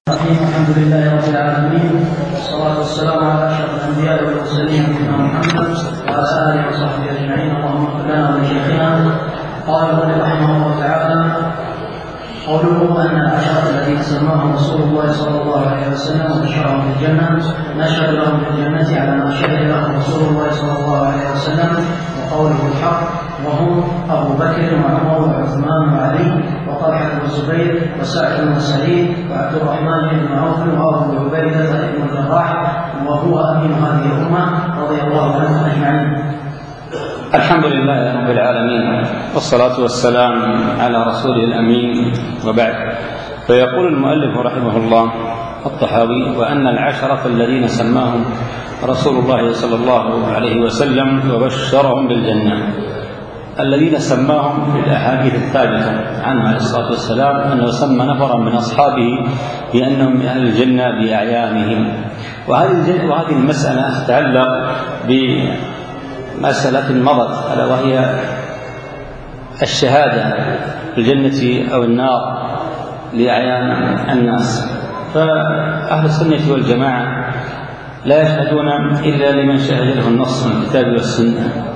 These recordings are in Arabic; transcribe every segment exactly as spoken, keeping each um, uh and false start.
الحمد لله رب العالمين، والصلاة والسلام على أشرف الأنبياء والمرسلين نبينا محمد وعلى آله وصحبه أجمعين. اللهم اغفر لنا ولشيخنا. قال المؤلف رحمه الله تعالى: قوله أن العشرة الذين سماهم رسول الله صلى الله عليه وسلم وبشرهم بالجنة نشهد لهم بالجنة على ما شهد لهم رسول الله صلى الله عليه وسلم، وقوله الحق، وهم أبو بكر وعمر وعثمان وعلي وطلحة والزبير وسعد بن سعيد وعبد الرحمن بن عوف وأبو عبيدة بن الجراح، وهو أمين هذه الأمة رضي الله عنهم أجمعين. الحمد لله رب العالمين، والصلاة والسلام على رسوله الأمين، وبعد. فيقول المؤلف رحمه الله الطحاوي: وأن العشرة الذين سماهم رسول الله صلى الله عليه وسلم وبشرهم بالجنة، الذين سماهم في الأحاديث الثابتة عنه عليه الصلاة والسلام أنه سمى نفرا من أصحابه بأنهم من أهل الجنة بأعيانهم. وهذه وهذه المسألة تتعلق بمسألة مضت، ألا وهي الشهادة في الجنة أو النار لأعيان الناس. فأهل السنة والجماعة لا يشهدون إلا لمن شهد له النص من الكتاب والسنة.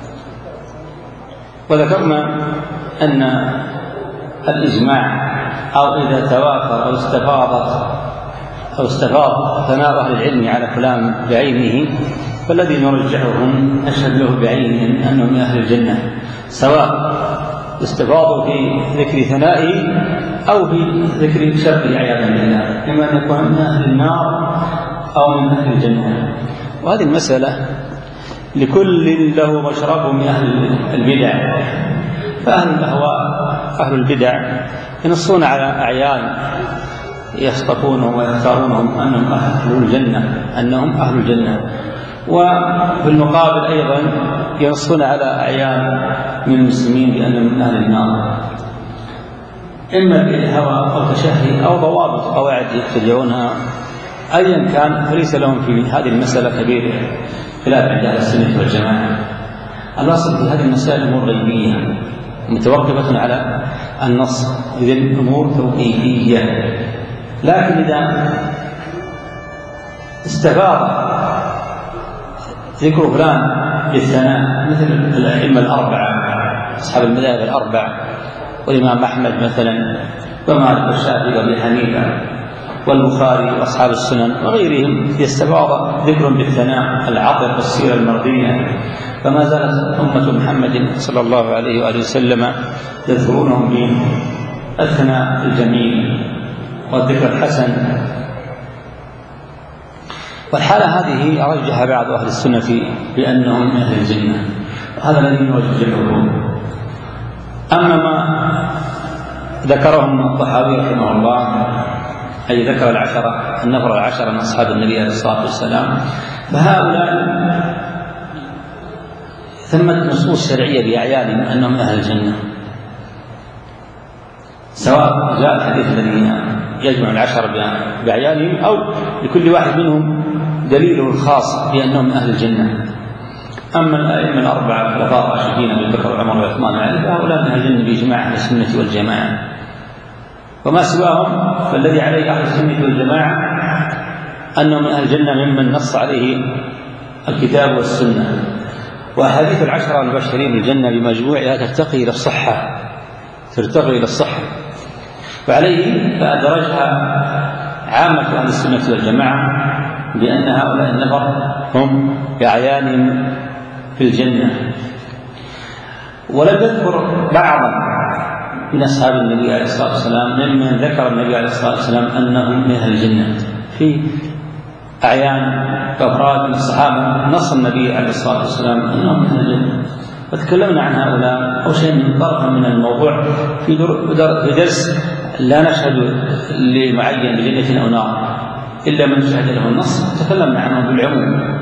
وذكرنا أن الإجماع أو إذا توافر أو استفاضت أو استفاض ثناء أهل العلم على فلان بعينه، فالذي نرجحهم نشهد له بعينه أنه من أهل الجنة، سواء استفاضوا في ذكر ثنائه أو في ذكر شره عياذا بالله، إما أن يكون من أهل النار أو من أهل الجنة. وهذه المسألة لكل له مشرب من أهل البدع. فأهل الأهواء أهل البدع ينصون على أعيان يصطفونهم ويختارونهم أنهم أهل الجنة أنهم أهل الجنة وفي المقابل أيضا ينصون على أعيان من المسلمين بأنهم من أهل النار، إما بالهوى أو تشهي أو ضوابط قواعد يتبعونها. أيا كان فليس لهم في هذه المسألة كبير خلاف عند أهل السنة والجماعة. الأصل في هذه المسائل أمور غيبية متوقفة على النص، إذن الأمور توقيفية. لكن إذا استفاض ذكر فلان بالثناء مثل الأئمة الأربعة أصحاب المذاهب الأربع والإمام أحمد مثلا ومالك والشافعي وأبي حنيفة والبخاري وأصحاب السنن وغيرهم، يستفاض ذكر بالثناء العطر والسيرة المرضية، فما زالت أمة محمد صلى الله عليه وآله وسلم يذكرونهم بالثناء الجميل والذكر الحسن. والحالة هذه رجح بعض أهل السنة بأنهم من أهل الجنة، هذا الذي نرجحه. أما ما ذكرهم الطحاوي رحمه الله، أي ذكر العشرة النفر العشرة من أصحاب النبي عليه الصلاة والسلام، فهؤلاء ثمة نصوص شرعية بأعيانهم أنهم من أهل الجنة، سواء جاء الحديث الذي يجمع العشرة بأعيانهم أو لكل واحد منهم دليله الخاص بأنهم من أهل الجنة. أما الأئمة الأربعة الخلفاء الراشدين أبي بكر وعمر وعثمان وعلي فهؤلاء من أهل الجنة بإجماع أهل السنة والجماعة، وما سواهم فالذي عليه أهل السنة والجماعة أنهم من أهل الجنة ممن نص عليه الكتاب والسنة. وأحاديث العشرة المبشرين بالجنة بمجموعها ترتقي إلى الصحة ترتقي إلى الصحة وعليه فأدرجها عامة أهل السنة والجماعة بأن هؤلاء النفر هم بأعيان في الجنة. ولم يذكر بعضا من أصحاب النبي عليه الصلاة والسلام ممن ذكر النبي عليه الصلاة والسلام أنهم من أهل الجنة في أعيان كأفراد من الصحابة نص النبي عليه الصلاة والسلام أنهم من أهل الجنة. وتكلمنا عن هؤلاء أو شيء من طرف من الموضوع في درس لا نشهد لمعين بجنة أو نار إلا من شهد له النص، تكلمنا عنه بالعموم.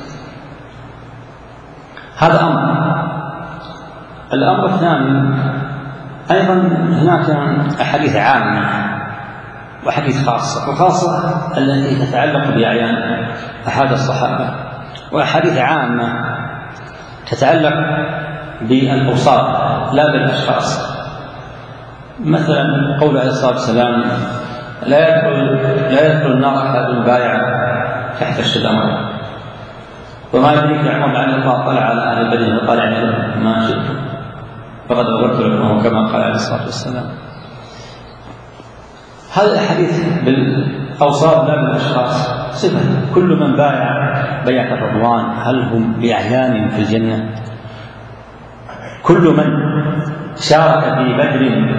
هذا أمر. الأمر الثاني أيضا هناك أحاديث عامة وأحاديث خاصة، الخاصة التي تتعلق بأعيان أحد الصحابة، وأحاديث عامة تتعلق بالأوصاف لا بالأشخاص. مثلا قول عليه الصلاة والسلام: لا يدخل لا يدخل النار أحد بايع تحت الشجرة. وما يدريك يا عمر لعل الله طلع على أهل بدر فقال اعملوا ما شئتم فقد غفرت لكم كما قال عليه الصلاة والسلام. هذا الحديث بالأوصاف لا بالأشخاص صفة. كل من بايع بيعة الرضوان هل هم بأعيان في الجنة؟ كل من شارك في بدر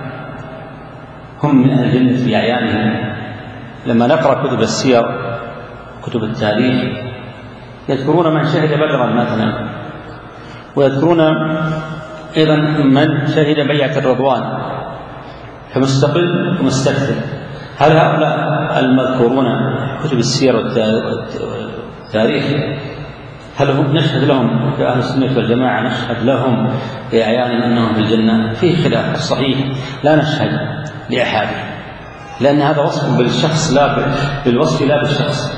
هم من أهل الجنة بأعيانهم. لما نقرأ كتب السير كتب التاريخ يذكرون من شهد بدرا مثلا، ويذكرون أيضا من شهد بيعة الرضوان فمستقل ومستكثر. هل هؤلاء المذكورون كتب السير والتاريخ هل هم نشهد لهم كأهل السنة والجماعة نشهد لهم بأعيان أنهم في الجنة؟ فيه خلاف. الصحيح لا نشهد لأحد، لأن هذا وصف بالشخص لا بالوصف لا بالشخص،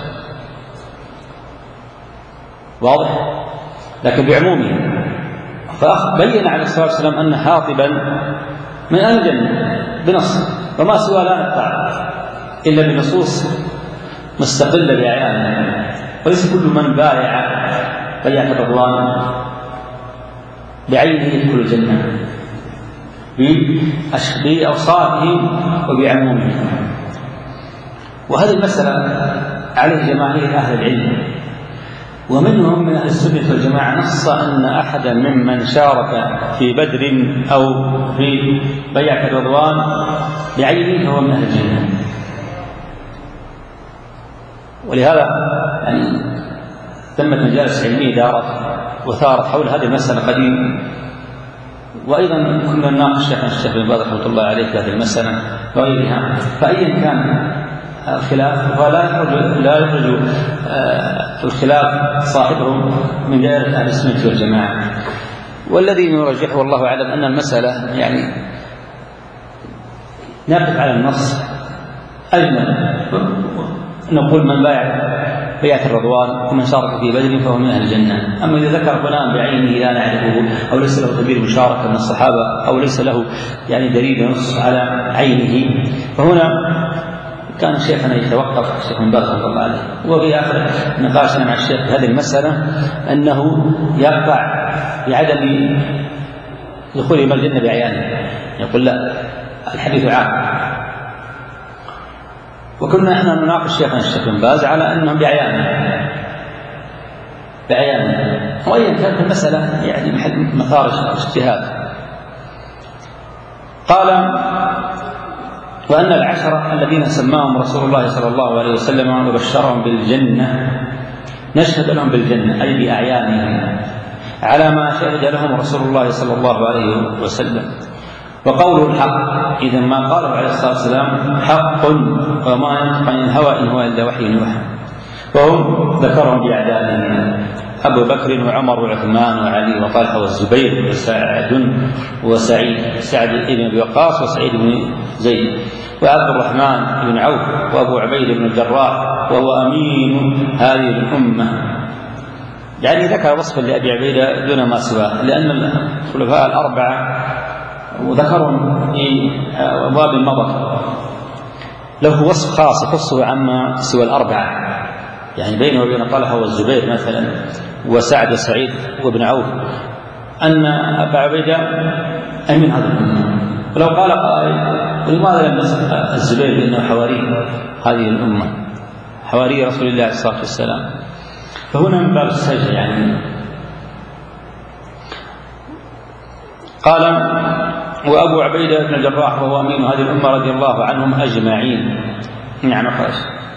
واضح؟ لكن بعمومه. فبين عليه الصلاة والسلام أن حاطبا من أهل الجنة بنص، وما سوى لا نقطع إلا بنصوص مستقلة بأعيانه. وليس كل من بايع بيعة الرضوان بعينه يدخل الجنة بأوصافهم وبعمومهم. وهذه المسألة عليه جماهير أهل العلم، ومنهم من أهل السنة والجماعة نص أن أحدا ممن شارك في بدر أو في بيعة الرضوان بعينه هو من أهل الجنة. ولهذا يعني تمت مجالس علمية دارت وثارت حول هذه المسألة قديم، وأيضا كنا نناقش شيخنا الشيخ بن باز رحمة الله عليه في هذه المسألة وغيرها. فأيا كان الخلاف فلا يخرج لا يخرج الخلاف صاحبهم من دائرة أهل السنة والجماعة. والذي نرجحه والله أعلم أن المسألة يعني نقف على النص أجمل. نقول من بايع بيعة الرضوان ومن شارك في بدر فهو من أهل الجنة. أما إذا ذكر فلان بعينه لا نعرفه أو ليس له كبير مشاركة من الصحابة أو ليس له يعني دليل ينص على عينه، فهنا كان شيخنا يتوقف الشيخ بن باز رحمه الله عليه. وفي آخر نقاشنا مع الشيخ هذه المسألة أنه يقع بعدم دخوله من الجنة بعيانه، يقول لا الحديث عام. وكنا احنا نناقش شيخنا الشيخ بن باز على انهم بعيانه بعيانه وأيا كانت المسألة يعني محل مثار اجتهاد. قال وأن العشرة الذين سماهم رسول الله صلى الله عليه وسلم وبشرهم بالجنة نشهد لهم بالجنة أي بأعيانهم على ما شهد لهم رسول الله صلى الله عليه وسلم. وقوله الحق إذا ما قاله عليه الصلاة والسلام حق وما ينطق عن الهوى إن هو إلا وحي يوحى. وهم ذكرهم بأعدادهم أبو بكر وعمر وعثمان وعلي وطلحة والزبير وسعد وسعيد سعد بن أبي وقاص وسعيد بن زيد وعبد الرحمن بن عوف وأبو عبيد بن الجراح وهو أمين هذه الأمة. يعني ذكر وصفا لأبي عبيدة دون ما سواه، لأن الخلفاء الأربعة وذكرهم في أبواب مضت له وصف خاص يخصه عما سوى الأربعة، يعني بينه وبين طلحة والزبير مثلا وسعد وسعيد وابن عوف أن أبا عبيدة أمين هذا الأمة. ولو قال قائل ولماذا لم يصف الزبير بأنه حواري هذه الأمة حواري رسول الله صلى الله عليه وسلم؟ فهنا من باب السجع. يعني قال وأبو عبيدة بن الجراح وهو أمين هذه الأمة رضي الله عنهم أجمعين. نعم خلاص.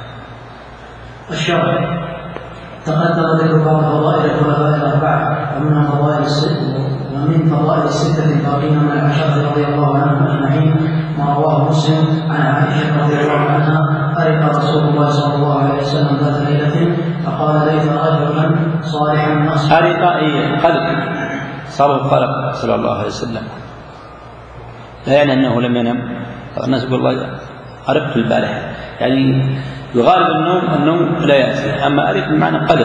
الشرع تقدم ذكر بعض فضائل الخلفاء الأربعة ومنها فضائل الستة ومن فضائل الستة الباقين من العشرة رضي الله عنهم أجمعين ما رواه مسلم عن عائشة رضي الله عنها أرق رسول الله صلى الله عليه وسلم ذات ليلة فقال ليت رجلا صالحا نصر أرق أي قلب صار الخلق صلى الله عليه وسلم، لا يعني أنه لم ينم. الناس يقول الله أرقت البارحة، يعني يغالب النوم النوم لا يأتي، أما أرق بمعنى قلق.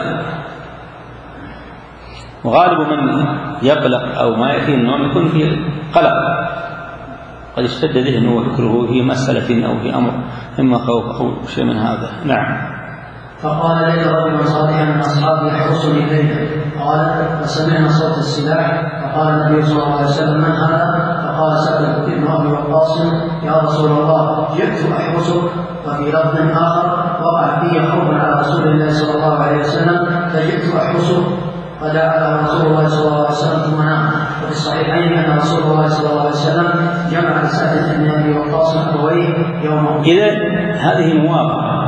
وغالب من يقلق أو ما يأتي النوم يكون فيه قلق قد اشتد ذهنه وفكره في مسألة أو في أمر إما خوف أو شيء من هذا. نعم. فقال لك رجل صالحا من أصحابه يحرسني الليل. قال فسمعنا صوت السلاح فقال النبي صلى الله عليه وسلم من هذا؟ فقال سأل ابن أبي وقاص يا رسول الله جئت أحرسك. وفي لفظ آخر وقع في خوف على رسول الله صلى الله عليه وسلم فجئت أحرسك فدعا رسول الله صلى الله عليه وسلم ثم نام. وفي الصحيحين أن رسول الله صلى الله عليه وسلم جمع لسعد بن أبي وقاص أبويه يوم. إذا هذه موافقة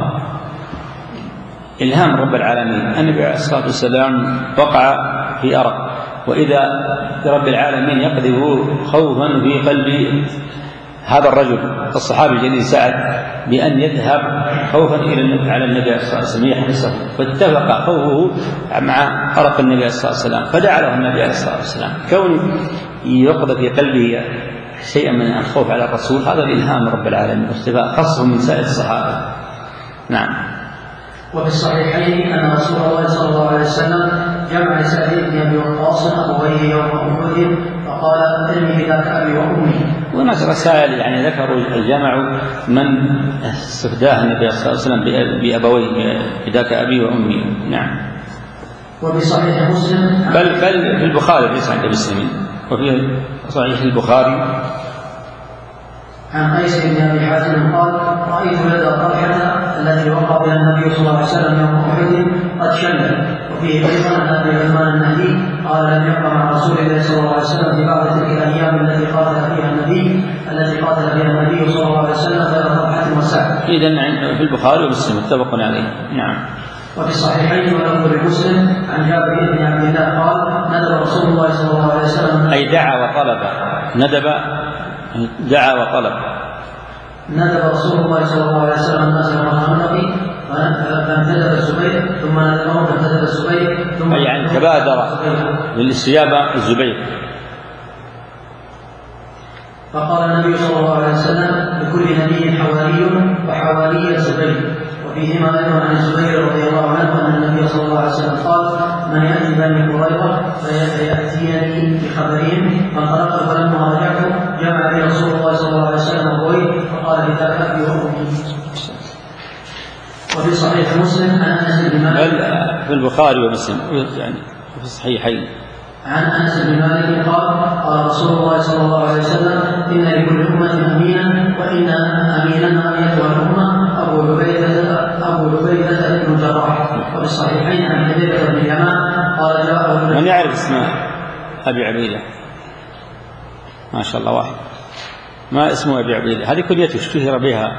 إلهام رب العالمين. النبي عليه الصلاة والسلام وقع في أرق، وإذا رب العالمين يقذف خوفا في قلب هذا الرجل الصحابي الجليل سعد بأن يذهب خوفا إلى على النبي عليه الصلاة والسلام يحرسه، فاتفق خوفه مع أرق النبي عليه الصلاة والسلام فدعا له النبي عليه الصلاة والسلام. كون يقذف في قلبه شيئا من الخوف على الرسول هذا الإلهام رب العالمين واستفاء خاصه من سائر الصحابة. نعم. وفي الصحيحين أن رسول الله صلى الله عليه وسلم جمع لسعد بن أبي وقاص أبويه يوم أحد فقال ارمي فداك أبي وأمي. هناك رسائل يعني ذكروا الجمع من استفداه النبي صلى الله عليه وسلم بأبويه فداك أبي وأمي. نعم. وفي صحيح مسلم بل بل في البخاري ليس عند مسلم، وفي صحيح البخاري عن قيس بن أبي حاتم قال رأيت يد طلحة التي وقع بها النبي صلى الله عليه وسلم يوم أحد قد شلت. وفيه أيضا أن أبي عثمان النهدي قال لم يبقى مع رسول الله صلى الله عليه وسلم في بعض تلك الأيام التي قاتل فيها النبي التي قاتل فيها النبي صلى الله عليه وسلم غير طلحة وسعد. إذن في البخاري ومسلم متفق عليه. نعم. وفي الصحيحين ولفظ لمسلم عن جابر بن عبد الله قال ندب رسول الله صلى الله عليه وسلم أي دعا وطلب. ندب دعا وطلب. ندب رسول الله صلى الله عليه وسلم الناس يوم الخندق فانتدب الزبير ثم ندبه فانتدب الزبير ثم أي يعني تبادر للاستجابة الزبير. فقال النبي صلى الله عليه وسلم لكل نبي حواري وحواري الزبير. وفيهما أيضا عن الزبير رضي الله عنه أن النبي صلى الله عليه وسلم قال من يأتي بني قريظة فيأتيني بخبرهم فانطلقت فلما رجعت جمع لي رسول الله صلى الله عليه وسلم أبويه فقال بذاك أبي وأمي. وفي صحيح مسلم عن أنس بن مالك في البخاري ومسلم يعني في الصحيحين عن أنس بن مالك قال قال رسول الله صلى الله عليه وسلم إن لكل أمة أمينا وإن أمينا أيتها الأمة أبو عبيدة أبو عبيدة بن الجراح. وفي الصحيحين عن حذيفة بن اليمان قال جاء من يعرف اسم أبي عبيدة؟ ما شاء الله واحد. ما اسم أبي عبيدة؟ هذه كلية اشتهر بها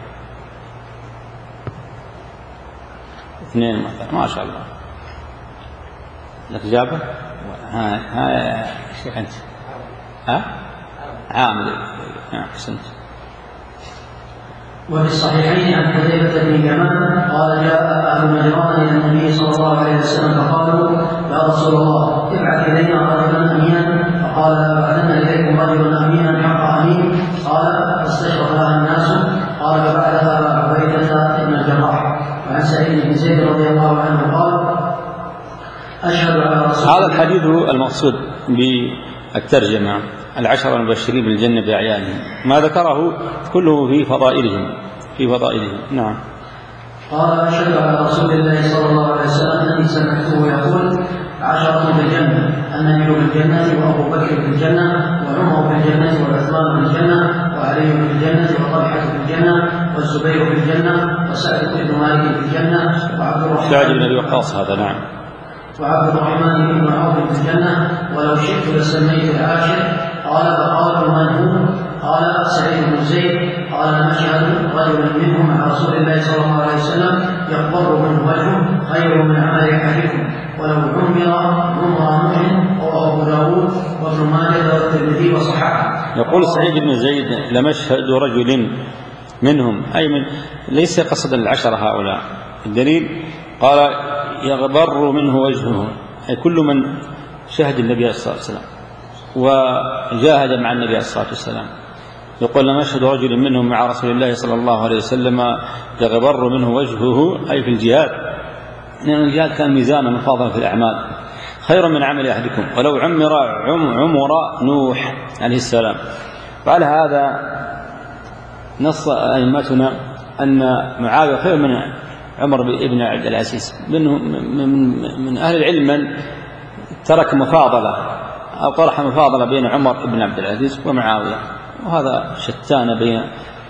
اثنين مثلا ما شاء الله. لك جابه ها ها شيخ أنت ها عامل أحسنت. وفي الصحيحين عن حذيفة بن اليمان قال جاء أهل نجران إلى النبي صلى الله عليه وسلم فقالوا يا رسول الله ابعث إلينا رجلا أمينا. فقال لأبعثن إليكم رجلا أمينا حق أمين. قال فاستشرف لها الناس. قال فبعثها أبا عبيدة بن الجراح. وعن سعيد بن زيد رضي الله عنه قال أشهد على رسول هذا الحديث المقصود بالترجمة العشرة المبشرين بالجنة بأعيانهم ما ذكره كله في فضائلهم في فضائلهم. نعم. قال أشهد على رسول الله صلى الله عليه وسلم أني سمعته يقول عشرة في الجنة النبي في الجنة وأبو بكر في الجنة وعمر في الجنة وعثمان في الجنة وعلي في الجنة وطلحة في الجنة والزبير في الجنة وسعد بن مالك في الجنة وعبد الرحمن سعد بن أبي وقاص هذا. نعم. وعبد الرحمن بن عوف في الجنة ولو شئت لسميت العاشر. قال فقالوا من هو؟ قال سعيد بن زيد. قال نشهد رجل منهم مع رسول الله صلى الله عليه وسلم يقبر منه وجهه خير من عمل احدكم ولو عمر عمر نوح وابو داود وابن ماجه والترمذي وصححه. يقول سعيد بن زيد لمشهد رجل منهم أي من ليس قصدا العشرة هؤلاء. الدليل قال يغبر منه وجهه أي كل من شهد النبي صلى الله عليه وسلم وجاهد مع النبي صلى الله عليه وسلم. يقول لمشهد رجل منهم مع رسول الله صلى الله عليه وسلم يغبر منه وجهه أي في الجهاد لأن الجهاد كان ميزانا مفاضلا في الأعمال خير من عمل أحدكم ولو عمر عم عمر نوح عليه السلام وعلى هذا نص أئمتنا أن معاوية خير من عمر بن عبد العزيز، من, من, من أهل العلم من ترك مفاضلة أو طرح مفاضلة بين عمر بن عبد العزيز ومعاوية، وهذا شتان بين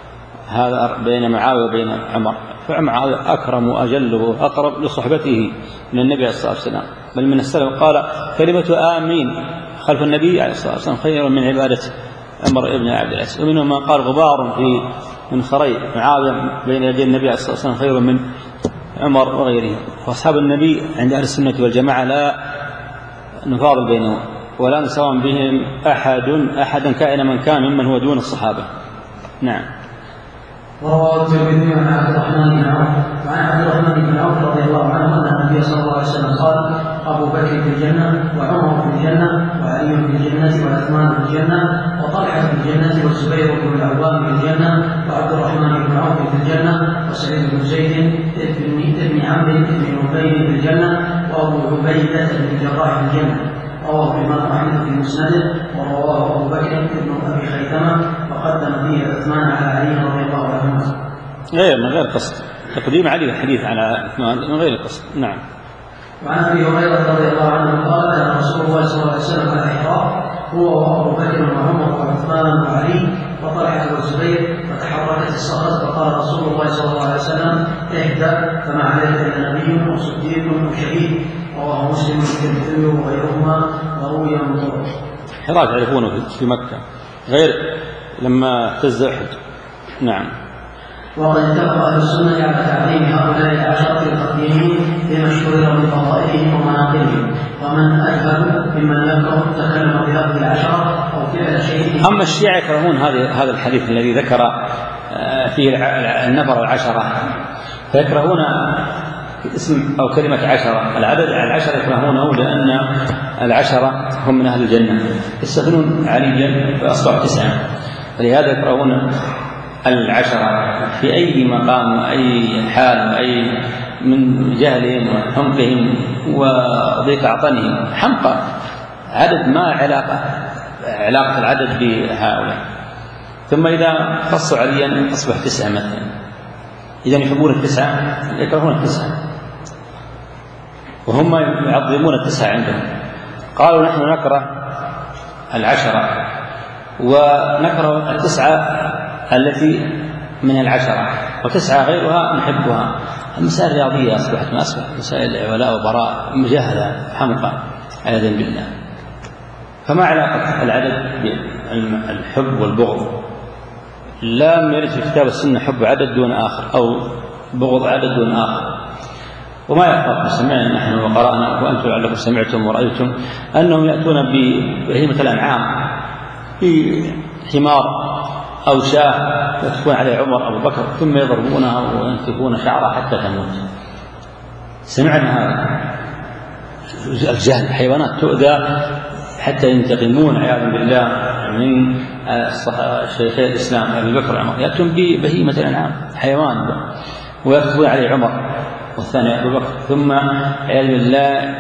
هذا بين معاوية وبين عمر. فمعاوية أكرم وأجل وأقرب لصحبته من النبي عليه الصلاة والسلام، بل من السلف قال كلمة آمين خلف النبي عليه الصلاة والسلام خير من عبادة عمر بن عبد العزيز. ومنهم من قال غبار في من خري معاوية بين يدي النبي عليه الصلاة والسلام خير من عمر وغيره. وأصحاب النبي عند أهل السنة والجماعة لا نفاضل بينهم ولا نساوم بهم أحد أحدا كائنا من كان ممن هو دون الصحابة. نعم. وروى الترمذي عن عبد الرحمن بن عوف وعن عبد الرحمن بن عوف رضي الله عنه أن النبي صلى الله عليه وسلم قال أبو بكر في الجنة وعمر في الجنة وعلي في الجنة وعثمان في الجنة وطلحة في الجنة والزبير بن العوام في الجنة وعبد الرحمن بن عوف في الجنة وسعيد بن زيد بن عمرو بن نبيل في الجنة وأبو عبيدة بن الجراح في الجنة. رواه الإمام أحمد في مسنده ورواه أبو بكر بن أبي خيثمة وقدم فيه عثمان على علي رضي الله عنه غير من غير قصد، تقديم علي الحديث على عثمان من غير قصد. نعم. وعن أبي هريرة رضي الله عنه قال كان رسول الله صلى الله عليه وسلم على الإحرام هو وأبو بكر وعمر وعثمان وعلي وطلحة والزبير فتحركت الصخرة فقال رسول الله صلى الله عليه وسلم اهدأ فما عليك إلا نبي وصديق وشهيد. رواه مسلم والترمذي وغيرهما وروي من طرق. حراج يعرفونه في مكة غير لما اهتز أحد. نعم. وقد اتفق أهل السنة على تعظيم هؤلاء العشرة التقديمين فيما اشتهر من فضائلهم ومناقبهم، ومن أجهل ممن لم تكلم بهذه العشرة أو فعل شيء. أما الشيعة يكرهون هذا الحديث الذي ذكر فيه النفر العشرة، فيكرهون اسم أو كلمة عشرة، العدد العشرة يكرهونه لأن العشرة هم من أهل الجنة، يستثنون عليا فأصبحوا تسعة، فلهذا يكرهون العشرة في أي مقام وأي حال وأي من جهلهم وحمقهم وضيق عطنهم. حمقى عدد ما علاقة علاقة العدد بهؤلاء. ثم إذا خصوا عليا أصبح تسعة مثلا، إذا يحبون التسعة يكرهون التسعة وهم يعظمون التسعة عندهم. قالوا نحن نكره العشرة ونكره التسعة التي من العشرة وتسعة غيرها نحبها. المسائل الرياضية أصبحت ما أصبح مسائل ولاء وبراء مجاهلة حمقى عياذا بالله. فما علاقة العدد بالحب والبغض؟ لا يرد في كتاب السنة حب عدد دون آخر أو بغض عدد دون آخر. وما يخفى سمعنا نحن وقرأنا وأنتم لعلكم سمعتم ورأيتم أنهم يأتون ببهيمة الأنعام في حمار أو شاة يتكون عليه عمر أبو بكر ثم يضربونها وينتفون شعرها حتى تموت. سمعنا هذا الجهل، حيوانات تؤذى حتى ينتقمون عياذا بالله من شيخي الإسلام أبي بكر وعمر، يأتون ببهيمة الأنعام حيوان ويكتبون عليه عمر والثاني أبو بكر، ثم عياذا بالله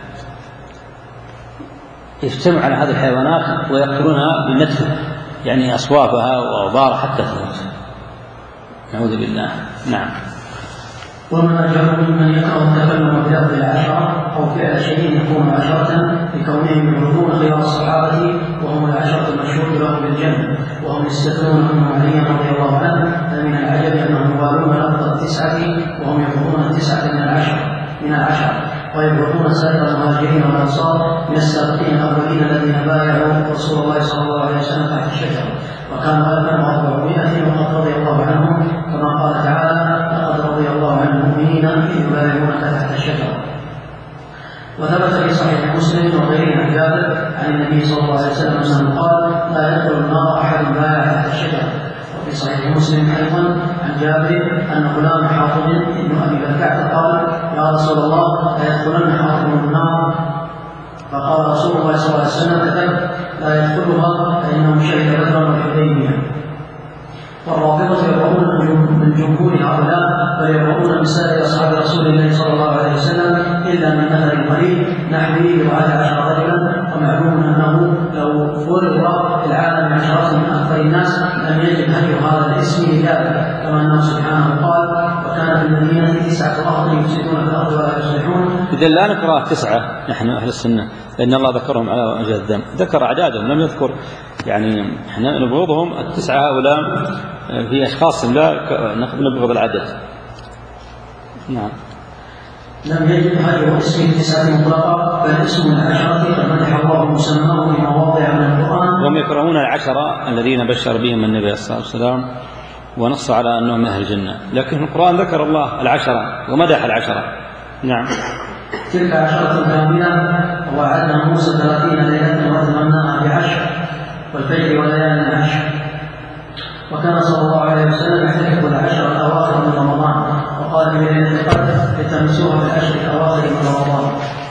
يجتمع على هذه الحيوانات ويقتلونها بالنتف، يعني أصوافها وأوبارها حتى تموت، نعوذ بالله. نعم. ومن أجل ممن يكره التكلم بلفظ العشرة أو فعل شيء يكون عشرة لكونهم يعرفون خيار الصحابة وهم العشرة المشهود لهم بالجنة، وهم يستثنون أم علي رضي الله عنه، فمن العجب أنهم يوالون لفظ التسعة وهم يقولون التسعة من العشرة من العشرة ويبرقون سائر المهاجرين والأنصار من السابقين الأولين الذين بايعوا رسول الله صلى الله عليه وسلم تحت الشجرة وكانوا ألفا وأربعمائة وقد رضي الله عنهم، كما قال تعالى لقد رضي الله عن المؤمنين إذ يبايعونك تحت الشجرة. وثبت في صحيح مسلم وغيره عن جابر عن النبي صلى الله عليه وسلم أنه قال لا يدخل النار أحد بايع تحت الشجرة. وفي صحيح مسلم أيضا عن جابر أن غلام حاطب بن أبي بلتعة قال يا رسول الله لا يدخلن حاطب النار، فقال رسول الله صلى الله عليه وسلم كذب لا يدخلها فإنه شهد بدرا والحديبية. والرافضة يبرؤون من جمهور هؤلاء ويبرؤون من سائر أصحاب رسول الله صلى الله عليه وسلم إلا من أثر قليل نحوه وعلى عشر رجلا، ومعلوم أنه لو فرض في العالم عشرات من أكثر الناس لم يجد هدي هذا الاسم لذلك، كما أنه سبحانه قال: وكان في المدينة تسعة رهط يفسدون في الأرض ولا يصلحون. إذا لا نكره تسعة نحن أهل السنة، لأن الله ذكرهم على وجه الذم، ذكر أعدادهم لم يذكر يعني احنا نبغضهم التسعة هؤلاء في أشخاص لا نبغض العدد. نعم. لم يجد هذه اسم التسعة مطلقة بل اسم العشرة قد مدح الله مسماه في مواضع من القرآن. وهم يكرهون العشرة الذين بشر بهم النبي صلى الله عليه وسلم ونص على أنهم أهل الجنة، لكن القرآن ذكر الله العشرة ومدح العشرة. نعم. تلك عشرة كاملة ووعدنا موسى ثلاثين ليلة وأتممناها بعشر والفجر وليال عشر. وكان صلى الله عليه وسلم يحتفظ العشر الأواخر من رمضان، وقال في ليلة القدر لتمسوها بالعشر الأواخر من رمضان.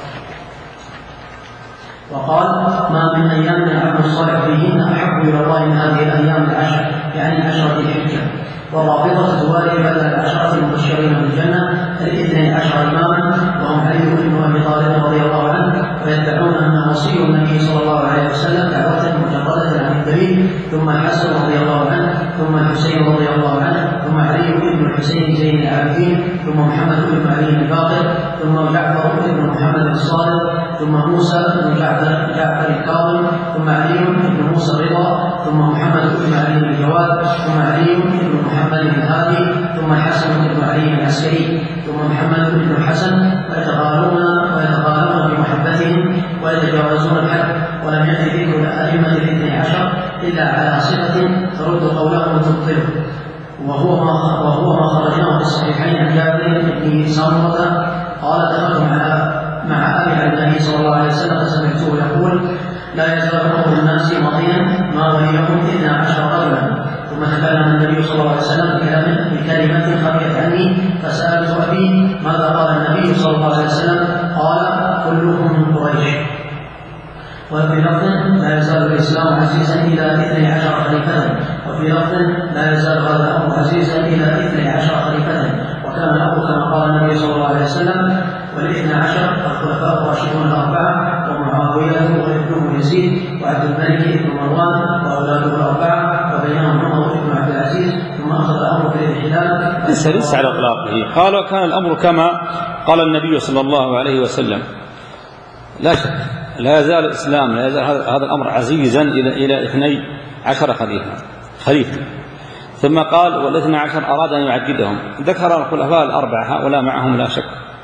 وقال: ما من أيام العمل الصالح فيهن أحب إلى الله من هذه الأيام العشر، يعني عشرة الحجة. والرافضة توالي بدل العشرة المبشرين بالجنة الاثني عشر إماما، وهم علي بن أبي طالب رضي الله عنه، ويدعون أنه وصي النبي صلى الله عليه وسلم دعوة مجردة عن الدليل، ثم الحسن رضي الله عنه، ثم الحسين رضي الله عنه، ثم علي بن الحسين زين العابدين، ثم محمد بن علي الباقر، ثم جعفر بن محمد الصادق، ثم موسى بن جعفر جعفر الكاظم، ثم علي بن موسى الرضا، ثم محمد بن علي الجواد، ثم علي بن محمد الهادي، ثم الحسن بن علي العسكري، ثم محمد بن الحسن، ويتغالون ويتغالون بمحبتهم ويتجاوزون الحد. ولم يأتي ذكر الأئمة الاثني عشر إلا على صفة ترد قولهم وتبطله، وهو ما وهو ما خرجناه في الصحيحين عن جابر بن سمرة قال: دخلت مع مع أبي عن النبي صلى الله عليه وسلم فسمعته يقول: لا يزال أمر الناس ماضيا ما وليهم اثنا عشر رجلا. ثم تكلم النبي صلى الله عليه وسلم بكلمة خفيت عني فسألت أبي: ماذا قال النبي صلى الله عليه وسلم؟ قال: كلهم من قريش. وفي لفظ: لا يزال الإسلام عزيزا إلى اثني عشر خليفة. وفي لفظ: لا يزال هذا الأمر عزيزا إلى اثني عشر خليفة. وكان الأمر كما قال النبي صلى الله عليه وسلم: والاثنى عشر الخلفاء الراشدون الأربعة، ومعاوية وابنه يزيد، وعبد الملك بن مروان وأولاده الأربعة، وبينهم عمر بن عبد العزيز. ثم أخذ الأمر بالإحلال. ليس ليس على إطلاقه. قال: وكان الأمر كما قال النبي صلى الله عليه وسلم. لا شك لا يزال الإسلام لا يزال هذا الأمر عزيزا إلى إلى اثني عشر خليفة خليفة. ثم قال: والاثنى عشر أراد أن يعددهم، ذكر الخلفاء الأربعة هؤلاء معهم لا شك.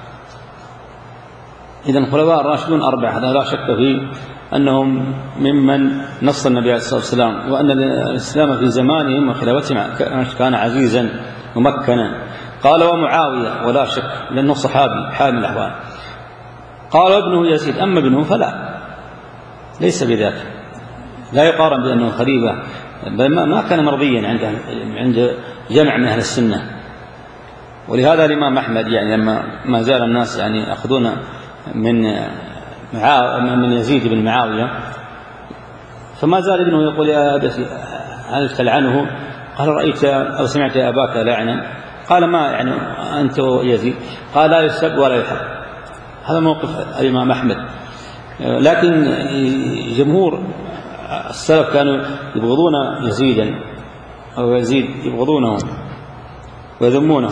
إذن الخلفاء الراشدون أربعة هذا لا شك فيه أنهم ممن نص النبي عليه الصلاة والسلام، وأن الإسلام في زمانهم وخلافتهم كان عزيزا ممكنا. قال: ومعاوية ولا شك لأنه صحابي حامل الأحوال. قال: ابنه يزيد، أما ابنه فلا ليس بذاك، لا يقارن بأنه خليفة، بل ما كان مرضيا عند عند جمع من أهل السنة. ولهذا الإمام أحمد يعني لما ما زال الناس يعني يأخذون من من يزيد بن معاوية، فما زال ابنه يقول: يا أبتي هل تلعنه؟ قال: رأيت أو سمعت أباك لعنا؟ قال: ما يعني أنت يزيد؟ قال: لا يسب ولا يحب. هذا موقف الإمام أحمد. لكن جمهور السلف كانوا يبغضون يزيدا أو يزيد يبغضونه ويذمونه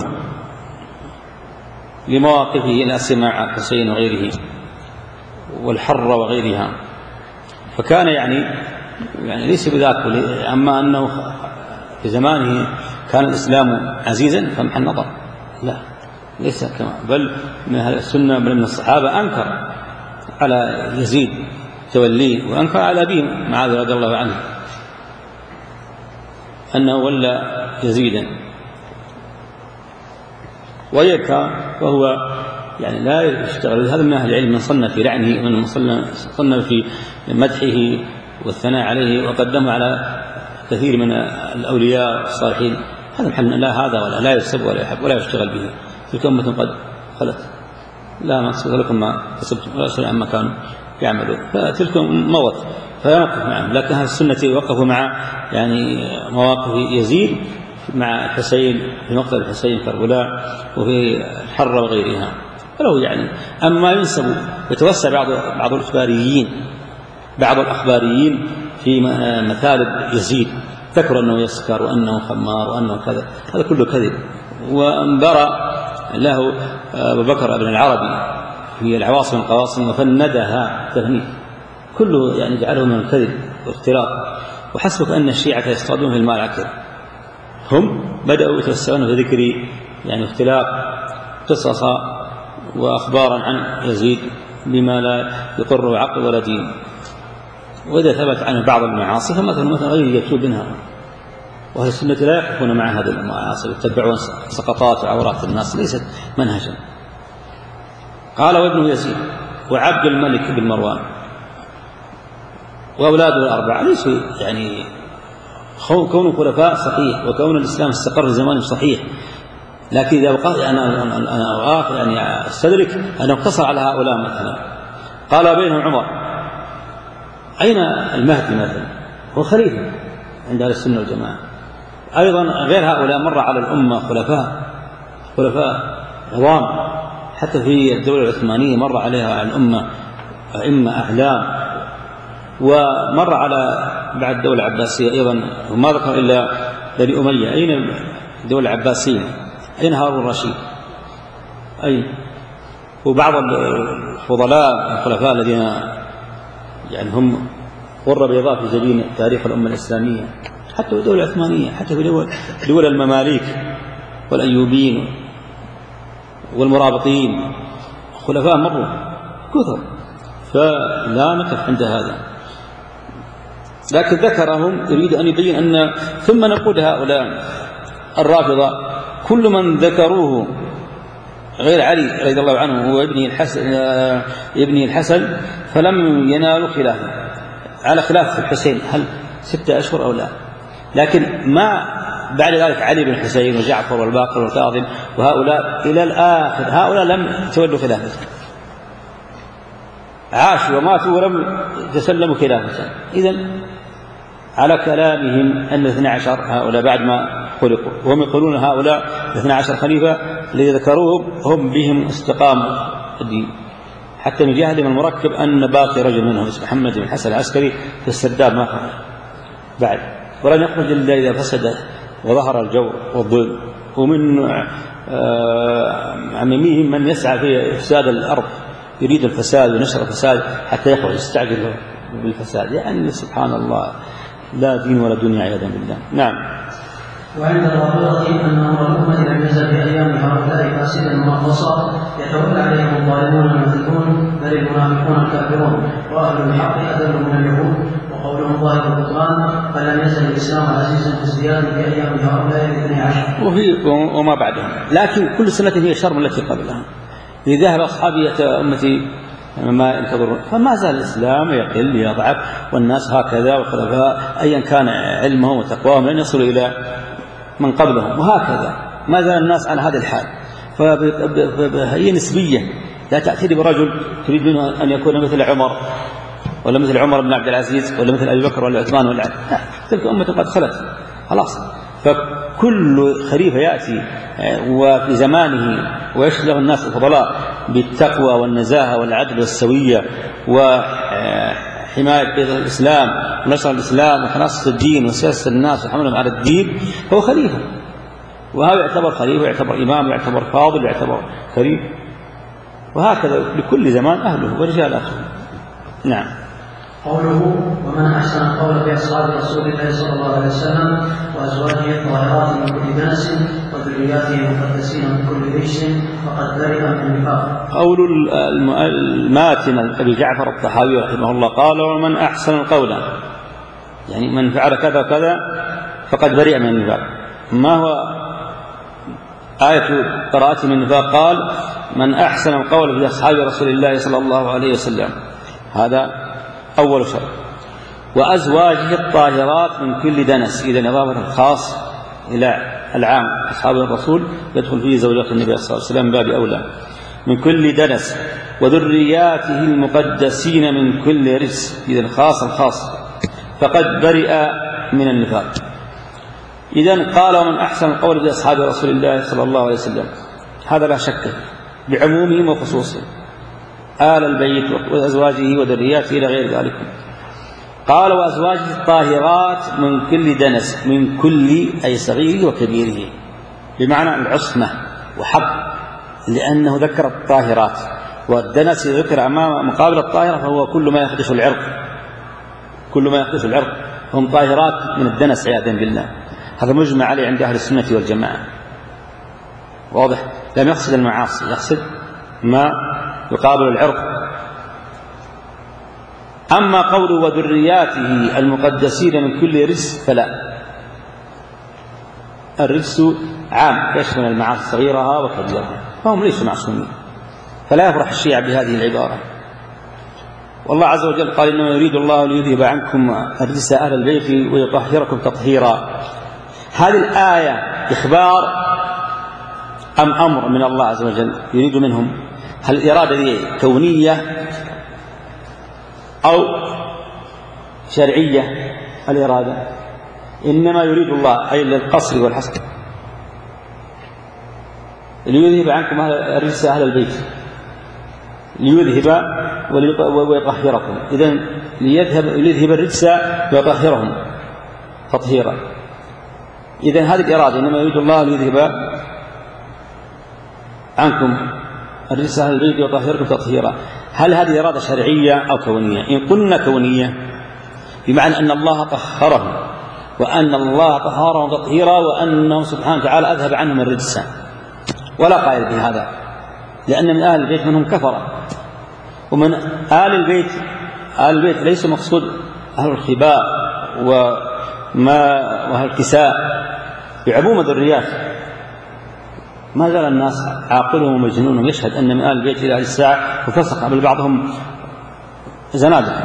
لمواقفه الأسماء الحسين وغيره والحرة وغيرها، فكان يعني يعني ليس بذاك. أما أنه في زمانه كان الإسلام عزيزا فمحل نظر، لا ليس كما، بل من أهل السنة بل من الصحابة أنكر على يزيد توليه، وأنكر على أبيه معاذ رضي الله عنه أنه ولى يزيدا. ويكا وهو يعني لا يشتغل. هذا من أهل العلم من صنع في لعنه، من صنع في مدحه والثناء عليه وقدم على كثير من الأولياء الصالحين. هذا محل لا هذا ولا لا يسب ولا يحب ولا يشتغل به. تلك أمة قد خلت لا نصر لكم ما كسبتم ولا شيء عما كانوا يعملون، فتلك موت فيوقف معهم. لكن أهل السنة وقفوا مع يعني مواقف يزيد مع الحسين في مقتل الحسين كربلاء وفي الحرة وغيرها. فلو يعني أما ينسب ويتوسع بعض بعض الإخباريين بعض الأخباريين في مثالب يزيد ذكر أنه يسكر وأنه خمار وأنه كذا، هذا كله كذب. وانبرى له أبو بكر ابن العربي في العواصم القواصم وفندها تفنيد، كله يعني جعله من الكذب واختلاط. وحسبك أن الشيعة يصطادون في الماء العكر، هم بدأوا يتوسعون في ذكر يعني اختلاف قصص وأخبارا عن يزيد بما لا يقره عقل ولا دين. وإذا ثبت عنه بعض المعاصي فمثلا مثلا غير يكتب منها، وأهل السنة لا يقفون مع هذه المعاصي يتبعون سقطات وعورات الناس، ليست منهجا. قال وابن يزيد وعبد الملك بن مروان وأولاده الأربعة ليسوا يعني كون خلفاء صحيح، وكون الإسلام استقر في زمان صحيح، لكن إذا بقى أنا أنا يعني أستدرك أنه اقتصر على هؤلاء مثلا. قال بينهم عمر، أين المهدي مثلا؟ هو خليفة عند أهل السنة والجماعة. أيضا غير هؤلاء مر على الأمة خلفاء خلفاء عظام، حتى في الدولة العثمانية مر عليها على الأمة أئمة أعلام، ومر على بعد الدولة العباسية أيضا، وما ذكر إلا بني أمية. أين الدولة العباسية؟ أين هارون الرشيد؟ أين؟ وبعض الفضلاء الخلفاء الذين يعني هم غرة بيضاء في جبين تاريخ الأمة الإسلامية، حتى في الدولة العثمانية، حتى في دول, دول المماليك والأيوبيين والمرابطين، خلفاء مروا كثر، فلا نقف عند هذا. لكن ذكرهم يريد أن يبين أن ثم نقول هؤلاء الرافضة كل من ذكروه غير علي رضي الله عنه وابنه الحسن ابنه الحسن فلم ينالوا خلافه، على خلاف الحسين هل ستة أشهر أو لا، لكن ما بعد ذلك علي بن الحسين وجعفر والباقر والكاظم وهؤلاء إلى الآخر هؤلاء لم يتولوا خلافة، عاشوا وماتوا ولم تسلموا خلافة. إذن على كلامهم أن الاثنى عشر هؤلاء بعد ما خلقوا، وهم يقولون هؤلاء الاثنى عشر خليفة الذي ذكروهم هم بهم استقاموا الدين، حتى من جهلهم المركب أن باقي رجل منهم اسمه محمد بن الحسن العسكري في السرداب ما خرج بعد، ولن يخرج إلا إذا فسد وظهر الجور والظلم. ومن عميمهم من يسعى في إفساد الأرض، يريد الفساد ونشر الفساد حتى يخرج يستعجل بالفساد، يعني سبحان الله لا دين ولا دنيا عياذا بالله. نعم. وعند الرافضة أن أمر الأمة لم يزل في أيام هؤلاء فاسدا ومخلصا يتولى عليهم الظالمون المثلون بل المنافقون الكافرون، وأهل الحق أذل من اليهود، وقولهم ظاهر البطلان، فلم يزل الإسلام عزيزا في ازدياد في أيام هؤلاء الاثني عشر وفي وما بعدهم، لكن كل سنة هي شر من التي قبلها. إذا ذهب أصحابية أمتي ما ينتظرون، فما زال الإسلام يقل يضعف، والناس هكذا، والخلفاء أيا كان علمهم وتقواهم لن يصلوا إلى من قبلهم، وهكذا ما زال الناس على هذا الحال. فهي نسبية، لا تأتي برجل تريد منه أن يكون مثل عمر ولا مثل عمر بن عبد العزيز ولا مثل أبي بكر ولا عثمان ولا علي، تلك أمة قد خلت خلاص. فكل خليفة يأتي وفي زمانه ويشغل الناس الفضلاء بالتقوى والنزاهة والعدل والسوية وحماية الإسلام ونشر الإسلام وحناصة الدين وسياسة الناس وحملهم على الدين، فهو خليفة، وهذا يعتبر خليفة ويعتبر إمام ويعتبر فاضل ويعتبر كريم، وهكذا لكل زمان أهله ورجال أهله. نعم. قوله ومن أحسن القول في أصحاب رسول الله صلى الله عليه وسلم وأزواجه الطاهرات من كل دنس وذرياته المقدسين من كل رجس فقد برئ من النفاق. قول الماتن أبي جعفر الطحاوي رحمه الله قال ومن أحسن القول، يعني من فعل كذا كذا فقد برئ من النفاق. ما هو آية قراءته من النفاق؟ قال من أحسن القول في أصحاب رسول الله صلى الله عليه وسلم، هذا أول شرط. وأزواجه الطاهرات من كل دنس، إذا إضافة الخاص إلى العام أصحاب الرسول يدخل فيه زوجات النبي صلى الله عليه وسلم باب أولى، من كل دنس وذرياته المقدسين من كل رجس، إذا الخاص الخاص فقد برئ من النفاق. إذن قال ومن أحسن القول في أصحاب رسول الله صلى الله عليه وسلم، هذا لا شك بعمومهم وخصوصهم، آل البيت وأزواجه وذرياته إلى غير ذلك. قال وأزواجه الطاهرات من كل دنس، من كل أي صغيره وكبيره، بمعنى العصمة وحق، لأنه ذكر الطاهرات، والدنس ذكر أمام مقابل الطاهرة فهو كل ما يخدش العرق، كل ما يخدش العرق هم طاهرات من الدنس عياذا بالله. هذا مجمع عليه عند أهل السنة والجماعة، واضح؟ لم يقصد المعاصي، يقصد ما يقابل العرق. أما قوله وذرياته المقدسين من كل رجس فلا، الرجس عام يشمل المعاصي صغيرها وكبيرها، فهم ليسوا معصومين، فلا يفرح الشيعة بهذه العبارة. والله عز وجل قال إنما يريد الله ليذهب عنكم الرجس أهل البيت ويطهركم تطهيرا. هذه الآية إخبار أم أمر من الله عز وجل يريد منهم؟ هل الإرادة دي كونية أو شرعية؟ الإرادة إنما يريد الله أي للقصر والحصر ليذهب عنكم الرجس أهل البيت، ليذهب ويطهركم، إذن ليذهب ليذهب الرجس ويطهرهم تطهيرا. إذن هذه الإرادة إنما يريد الله ليذهب عنكم الرجس أهل البيت ويطهركم تطهيرا. هل هذه إرادة شرعية أو كونية؟ إن قلنا كونية بمعنى أن الله طهرهم، وأن الله طهرهم تطهيرا، وأنه سبحانه وتعالى أذهب عنهم الرجس، ولا قائل بهذا، لأن من أهل البيت منهم كفرة، ومن آل البيت آل البيت ليس مقصود أهل الخباء وما وأهل الكساء بعموم الذريات. ما زال الناس عاقلهم ومجنونهم يشهد أن من آل البيت إلى هذه الساعة وفسق، بل بعضهم زنادقة،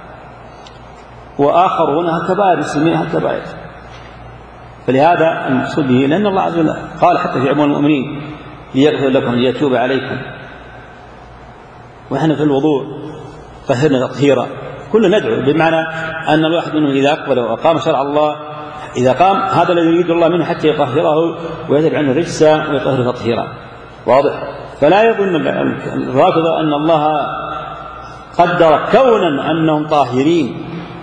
وآخرون كبائر مسلمين كبائر. فلهذا المقصود به، لأن الله عز وجل قال حتى في عموم المؤمنين ليغفر لكم ليتوب عليكم، ونحن في الوضوء طهرنا تطهيرا، كل ندعو، بمعنى أن الواحد منهم إذا أقبل وقام شرع الله، إذا قام هذا الذي يريد الله منه حتى يطهره ويذهب عنه الرجس ويطهره تطهيرا، واضح؟ فلا يظن الرافضة أن الله قدر كونا أنهم طاهرين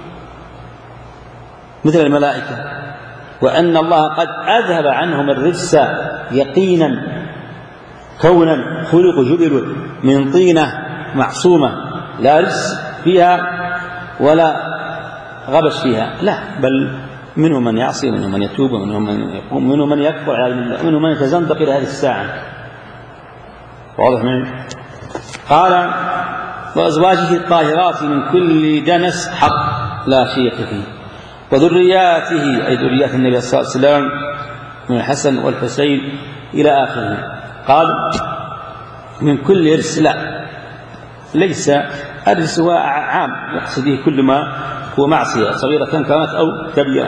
مثل الملائكة، وأن الله قد أذهب عنهم الرجس يقينا كونا خلقوا جبلوا من طينة معصومة لا رجس فيها ولا غبش فيها، لا، بل منهم من يعصي، منهم من يتوب، منهم من يقوم، منهم من يكفر، منهم من يتزندق إلى هذه الساعة، واضح من؟ قال وأزواجه الطاهرات من كل دنس حق لا شيء فيه، وذرياته أي ذريات النبي صلى الله عليه وسلم من الحسن والحسين إلى آخره. قال من كل إرث، لا، ليس الإرث هو عام يقصد به كل ما هو معصية صغيرة كانت أو كبيرة.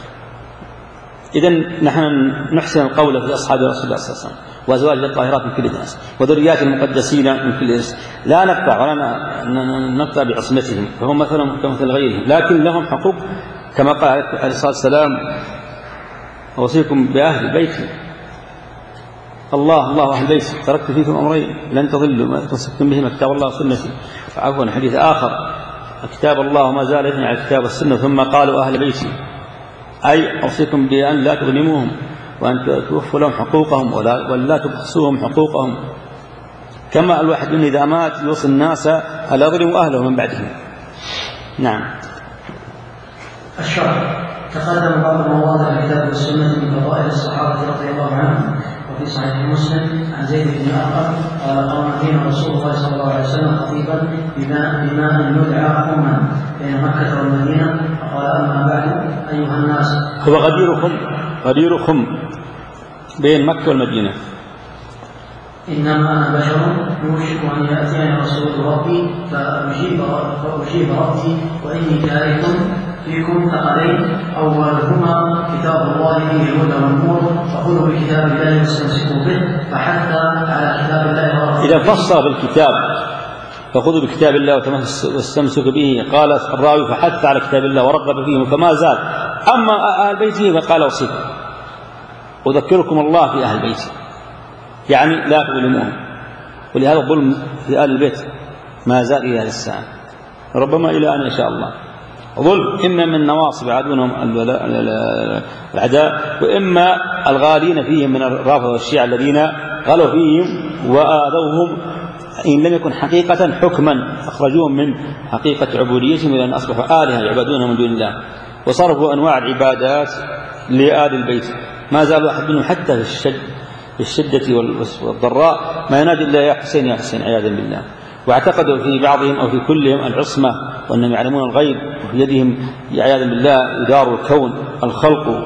إذن نحن نحسن القول في أصحاب رسول الله صلى الله عليه وسلم وأزواج الطاهرات من كل دنس وذريات المقدسين من كل إرث، لا نقطع ولا نقطع بعصمتهم، فهم مثلا كمثل غيرهم، لكن لهم حقوق كما قال عليه الصلاة والسلام أوصيكم بأهل بيتي، الله الله أهل بيتي تركت فيكم أمرين لن تضلوا ما تمسكتم بهما كتاب الله وسنتي. عفوا حديث آخر كتاب الله وما زال يثني على الكتاب والسنة، ثم قالوا أهل بيتي، أي أوصيكم بأن لا تظلموهم وأن توفوا لهم حقوقهم ولا تبخسوهم حقوقهم، كما الواحد من إذا مات يوصي الناس ألا يظلموا أهله من بعدهم. نعم. الشرع تقدم بعض المواضع الكتاب والسنة من فضائل الصحابة رضي الله عنهم، وفي صحيح مسلم عن زيد بن أرقم قال قام فينا رسول الله صلى الله عليه وسلم خطيبا بماء يدعى خما بين مكة والمدينة، فقال أما بعد أيها الناس. هو غدير خم، غدير خم بين مكة والمدينة. إنما أنا بشر يوشك أن يأتيني رسول ربي فأجيب فأجيب ربي وإني تارك فيكم ثقلين أولهما كتاب الله فيه هدى ونور، فخذوا بكتاب الله واستمسكوا به، فحتى على كتاب الله. إذا فصل بالكتاب فخذوا بكتاب الله واستمسكوا به، قال الراوي فحث على كتاب الله ورغب فيه فما زاد. أما أهل بيته فقال أوصيكم أذكركم الله في أهل بيته، يعني لا تظلموهم، ولهذا الظلم في آل البيت ما زال إلى هذه الساعة، ربما إلى أن يشاء الله. ظلم، إما من نواصب يعادونهم الأعداء، وإما الغالين فيهم من الرافضة والشيعة الذين غلوا فيهم وآذوهم، إن لم يكن حقيقة حكما أخرجوهم من حقيقة عبوديتهم إلى أن أصبحوا آلهة يعبدونهم من دون الله، وصرفوا أنواع العبادات لآل البيت. ما زال أحد منهم حتى في الشد في الشدة والضراء ما ينادي إلا يا حسين يا حسين عياذا بالله. واعتقدوا في بعضهم أو في كلهم العصمة وأنهم يعلمون الغيب، وفي يدهم عياذا بالله إدار الكون الخلق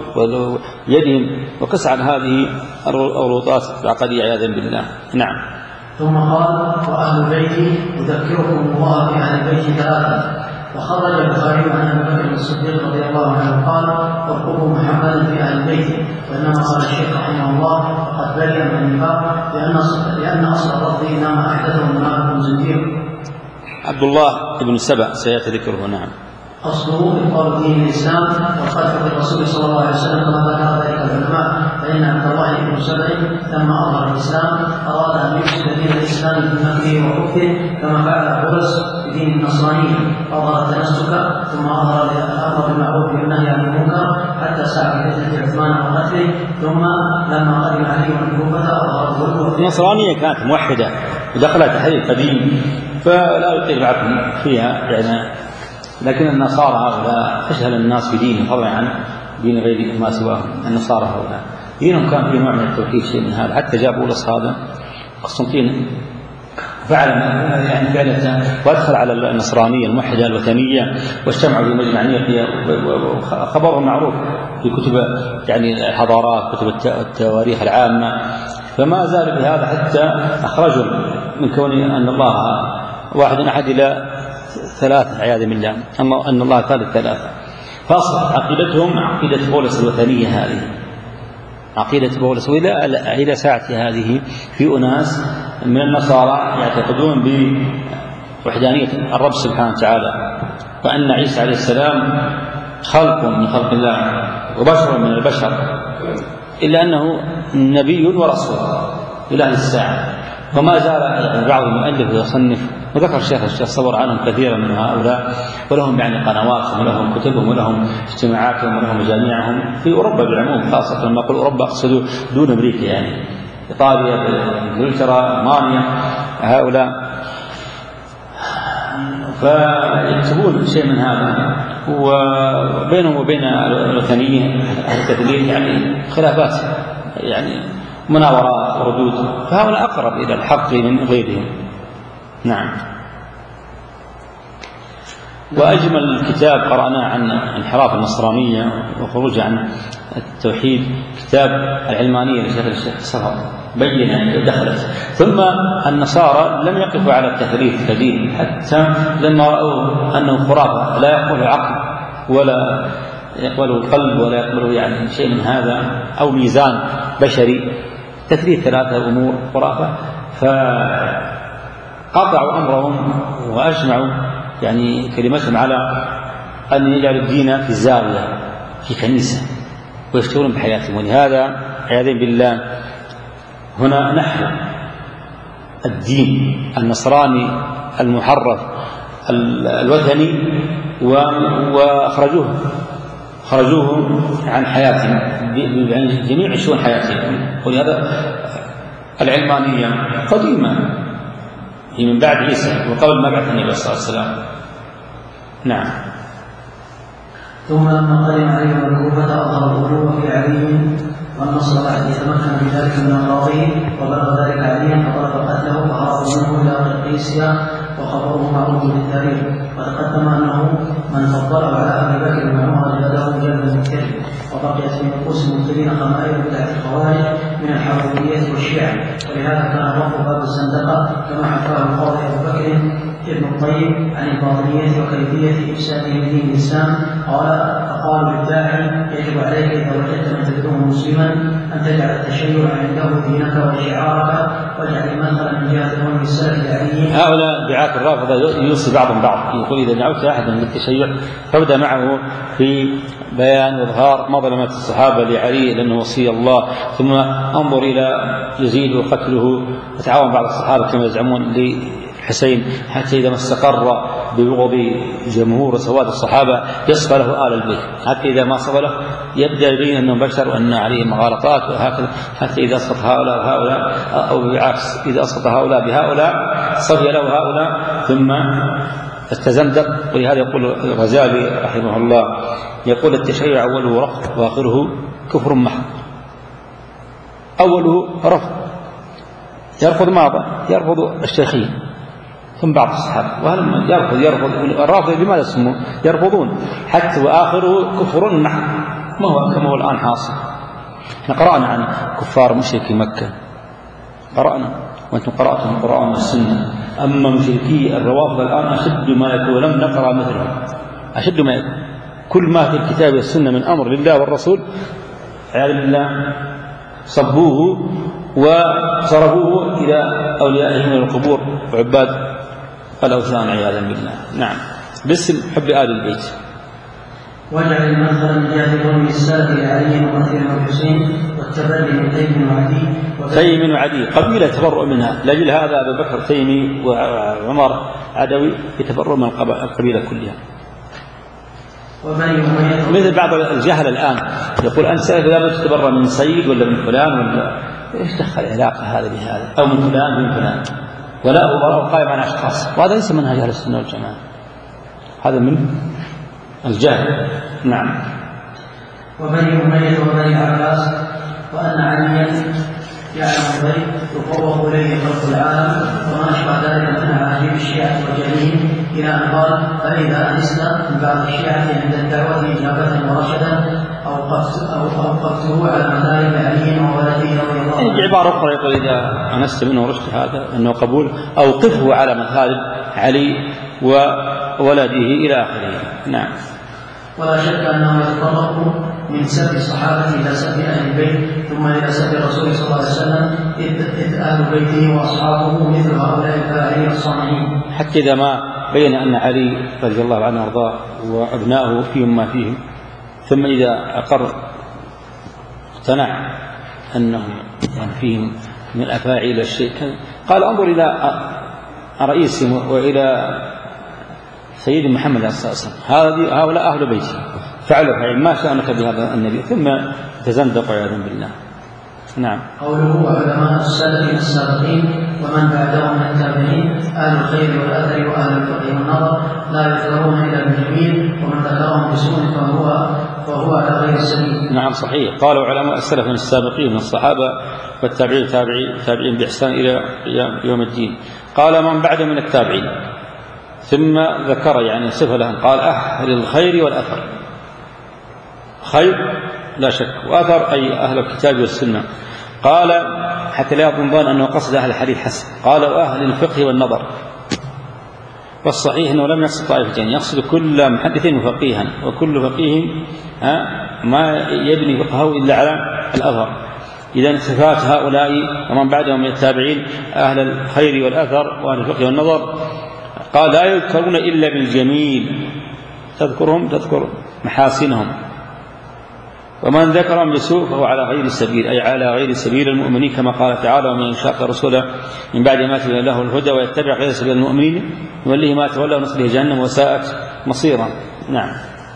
بيدهم، وقس عن هذه الروطات العقدية عياذا بالله. نعم. ثم قال: وأهل البيت يذكركم الله بأهل البيت ثلاثة. وخرج البخاري عن ابي بكر الصديق رضي الله عنه قال: ارقبوا محمدا في اهل البيت. وانما قال الشيخ رحمه الله: قد برئ من النفاق لان لان اصل الرفض انما احدثه منافق زنديق. عبد الله بن سبأ سياتي ذكره. نعم. أصله إقرار دين الإسلام والخلف بالرسول صلى الله عليه وسلم كما ذكر ذلك العلماء، فإن عبد الله بن سبأ لما أظهر الإسلام أراد أن يفسد دين الإسلام بمكره وكفره كما فعل بولس بدين النصرانية، أظهر التمسك ثم أظهر الأمر بالمعروف والنهي عن المنكر حتى سعى بفتنة عثمان وقتله، ثم لما قدم عليه الكوفة أظهر الظلم. النصرانية كانت موحدة ودخلت تحريف قديم فلا يطيق العقل فيها يعني، لكن النصارى هؤلاء أشهل الناس في دينهم فضلا عن دين غير ما سواهم. النصارى هؤلاء دينهم كان فيه نوع من التوحيد شيء من هذا، حتى جاء بولس هذا قسطنطين فعل يعني فعلته وادخل على النصرانية الموحدة الوثنية واجتمعوا في مجمع نيقيا، وخبره معروف في كتب يعني الحضارات كتب التواريخ العامة، فما زال بهذا حتى أخرجوا من كون أن الله واحد أحد إلى ثلاثة عياذا بالله، أما أن الله ثالث ثلاثة. فأصبحت عقيدتهم عقيدة بولس الوثنية هذه، عقيدة بولس. وإلى إلى ساعة هذه في أناس من النصارى يعتقدون بوحدانية الرب سبحانه وتعالى، وأن عيسى عليه السلام خلق من خلق الله وبشر من البشر، إلا أنه نبي ورسول إلى الساعة. وما زال يعني بعض المؤلف يصنف، وذكر الشيخ الشيخ صبر عنهم كثيرا من هؤلاء، ولهم يعني قنواتهم ولهم كتبهم ولهم اجتماعاتهم ولهم مجاميعهم في أوروبا بالعموم، خاصة لما أقول أوروبا أقصد دون أمريكا، يعني إيطاليا إنجلترا ألمانيا هؤلاء، فيكتبون شيء من هذا. وبينهم وبين الوثنيين الكاثوليك يعني خلافات يعني مناورات وردود، فهؤلاء أقرب إلى الحق من غيرهم. نعم. وأجمل كتاب قرأناه عن انحراف النصرانية وخروج عن التوحيد كتاب العلمانية لشيخ الشيخ صفر، بين دخلت. ثم النصارى لم يقفوا على التثليث كدين، حتى لما رأوا أنه خرافة لا يقبل عقل ولا يقبله القلب ولا يقبله يعني شيء من هذا أو ميزان بشري، تثليث ثلاثة أمور خرافة، فقطعوا أمرهم وأجمعوا يعني كلمتهم على أن يجعل الدين في الزاوية في كنيسة ويشتغلون بحياتهم. ولهذا عياذا بالله هنا نحو الدين النصراني المحرف الوثني وأخرجوه خرجوه عن حياتهم جميع شؤون حياتهم. ولهذا العلمانية قديمة هي من بعد عيسى وقبل مبعث النبي صلى الله عليه وسلم. نعم. ثم لما قدم عليهم الكوفة أظهر الغلو في علي والنصر بعد يتمكن بذلك من أغراضه، وبلغ ذلك عليا فطلب قتله فهربوا منه إلى قرقيسيا، وخبره معروف بالتاريخ. وتقدم أنه من فضله على أبي بكر وعمر جلده جلد الكذب، وبقيت في نفوس المبتلين خمائل بدعة الخوارج من الحرورية والشيعة. ولهذا كان الرفض باب الزندقة كما حكاه القاضي أبو بكر ابن الطيب عن الباطنية وكيفية إفساده لدين الإسلام. قال فقالوا للداعي يجب عليك إذا وجدت من تدعوه مسلما أن تجعل التشيع عنده دينك وشعارك، واجعل مثلا من جهة كون السلف العلي. هؤلاء دعاة الرافضة يوصي بعضهم بعض، يقول إذا دعوت أحدا للتشيع فابدأ معه في بيان وإظهار مظلمة الصحابة لعلي لأنه وصي الله، ثم انظر إلى يزيد وقتله وتعاون بعض الصحابة كما يزعمون لحسين، حتى إذا ما استقر ببغض جمهور سواد الصحابة يصفى له آل البيت، حتى إذا ما صفى له يبدأ يبين أنهم بشر وأن عليهم مغالطات وهكذا، حتى إذا أسقط هؤلاء وهؤلاء أو بالعكس إذا أسقط هؤلاء بهؤلاء صفي له هؤلاء ثم التزندق. ولهذا يقول الغزالي رحمه الله يقول التشيع أوله رفض وآخره كفر محض. أوله رفض يرفض ماذا؟ يرفض الشيخين ثم بعض الصحابة، وهل يرفض يرفض الرافض لماذا اسمه يرفضون حتى وآخره كفر محض، ما هو كما هو الآن حاصل. احنا قرأنا عن كفار مشركي مكة، قرأنا وأنتم قرأتم القرآن والسنة. أما مشركي الروافض الآن أشد ما يكون، ولم نقرأ مثلهم أشد ما يكون. كل ما في الكتاب والسنة من أمر لله والرسول عياذا بالله صبوه وصرفوه إلى أوليائهم من القبور وعباد الأوثان عياذا بالله. نعم، باسم حب آل البيت. واجعل المنزل من جهة ظلم السلف لعلي ومثل والحسين والتبرئ من تيم وعدي. تيم وعدي قبيلة تبرؤ منها، لأجل هذا أبو بكر تيمي وعمر عدوي يتبرؤ من القبيلة كلها. مثل بعض الجهل الآن يقول أنت لابد تتبرأ من سيد ولا من فلان ولا إيش دخل العلاقة هذا بهذا، أو من فلان من فلان، ولا هو قائم على أشخاص، وهذا ليس منهج أهل السنة والجماعة، هذا من الجهل. نعم. وبني أمية وبني عباس وأن عليا يعلم البيت يفوق إليه خلق العالم وما أشبه ذلك من عجيب الشيعة وجليهم، إلى أن قال فإذا أنسنا من بعض الشيعة عند الدعوة إجابة ورشدا أوقفته على مذاهب علي وولده رضي الله عنه. عبارة أخرى يقول إذا أنست منه رشد هذا أنه قبول، أوقفه على مذاهب علي وولده إلى آخره. نعم. ولا شك أنه يتطرق من سب الصحابة إلى سب أهل البيت ثم إلى سب الرسول صلى الله عليه وسلم، إذ أهل بيته وأصحابه مثل هؤلاء الفاعلين الصانعين. حتى إذا ما بين أن علي رضي الله عنه وأرضاه وأبنائه فيهم ما فيهم، ثم إذا أقر اقتنع أنهم يعني فيهم من الأفاعيل الشيء، قال انظر إلى رئيسهم وإلى سيد محمد صلى الله عليه وسلم، هؤلاء أهل بيتي فعلوا فعل ما شأنك بهذا النبي، ثم تزندق عياذا بالله. نعم. قوله وعلماء السلف السابقين ومن بعدهم من التابعين أهل الخير والأثر وأهل الفقه والنظر لا يذكرون إلا بالجميل، ومن ذكرهم بسوء فهو فهو على غير السبيل. نعم صحيح. قالوا علماء السلف من السابقين من الصحابة والتابعين التابعين بإحسان إلى يوم الدين. قال من بعد من التابعين، ثم ذكر يعني صفة لهم، قال أهل الخير والأثر. خير لا شك، وأثر أي أهل الكتاب والسنة. قال حتى لا يظن أنه قصد أهل الحديث حسب، قال وأهل الفقه والنظر. والصحيح أنه لم يقصد طائفتين، يقصد كل محدث وفقيها، وكل فقيه ما يبني فقهه إلا على الأثر. إذن صفات هؤلاء ومن بعدهم من التابعين أهل الخير والأثر وأهل الفقه والنظر، قال لا يذكرون إلا بالجميل، تذكرهم تذكر محاسنهم، ومن ذكرهم بسوء فهو على غير السبيل، أي على غير سبيل المؤمنين، كما قال تعالى ومن يشاق رسوله من بعد ما تبين له الهدى ويتبع غير سبيل المؤمنين نوليه ما تولى ونصله جهنم وساءت مصيرا. نعم.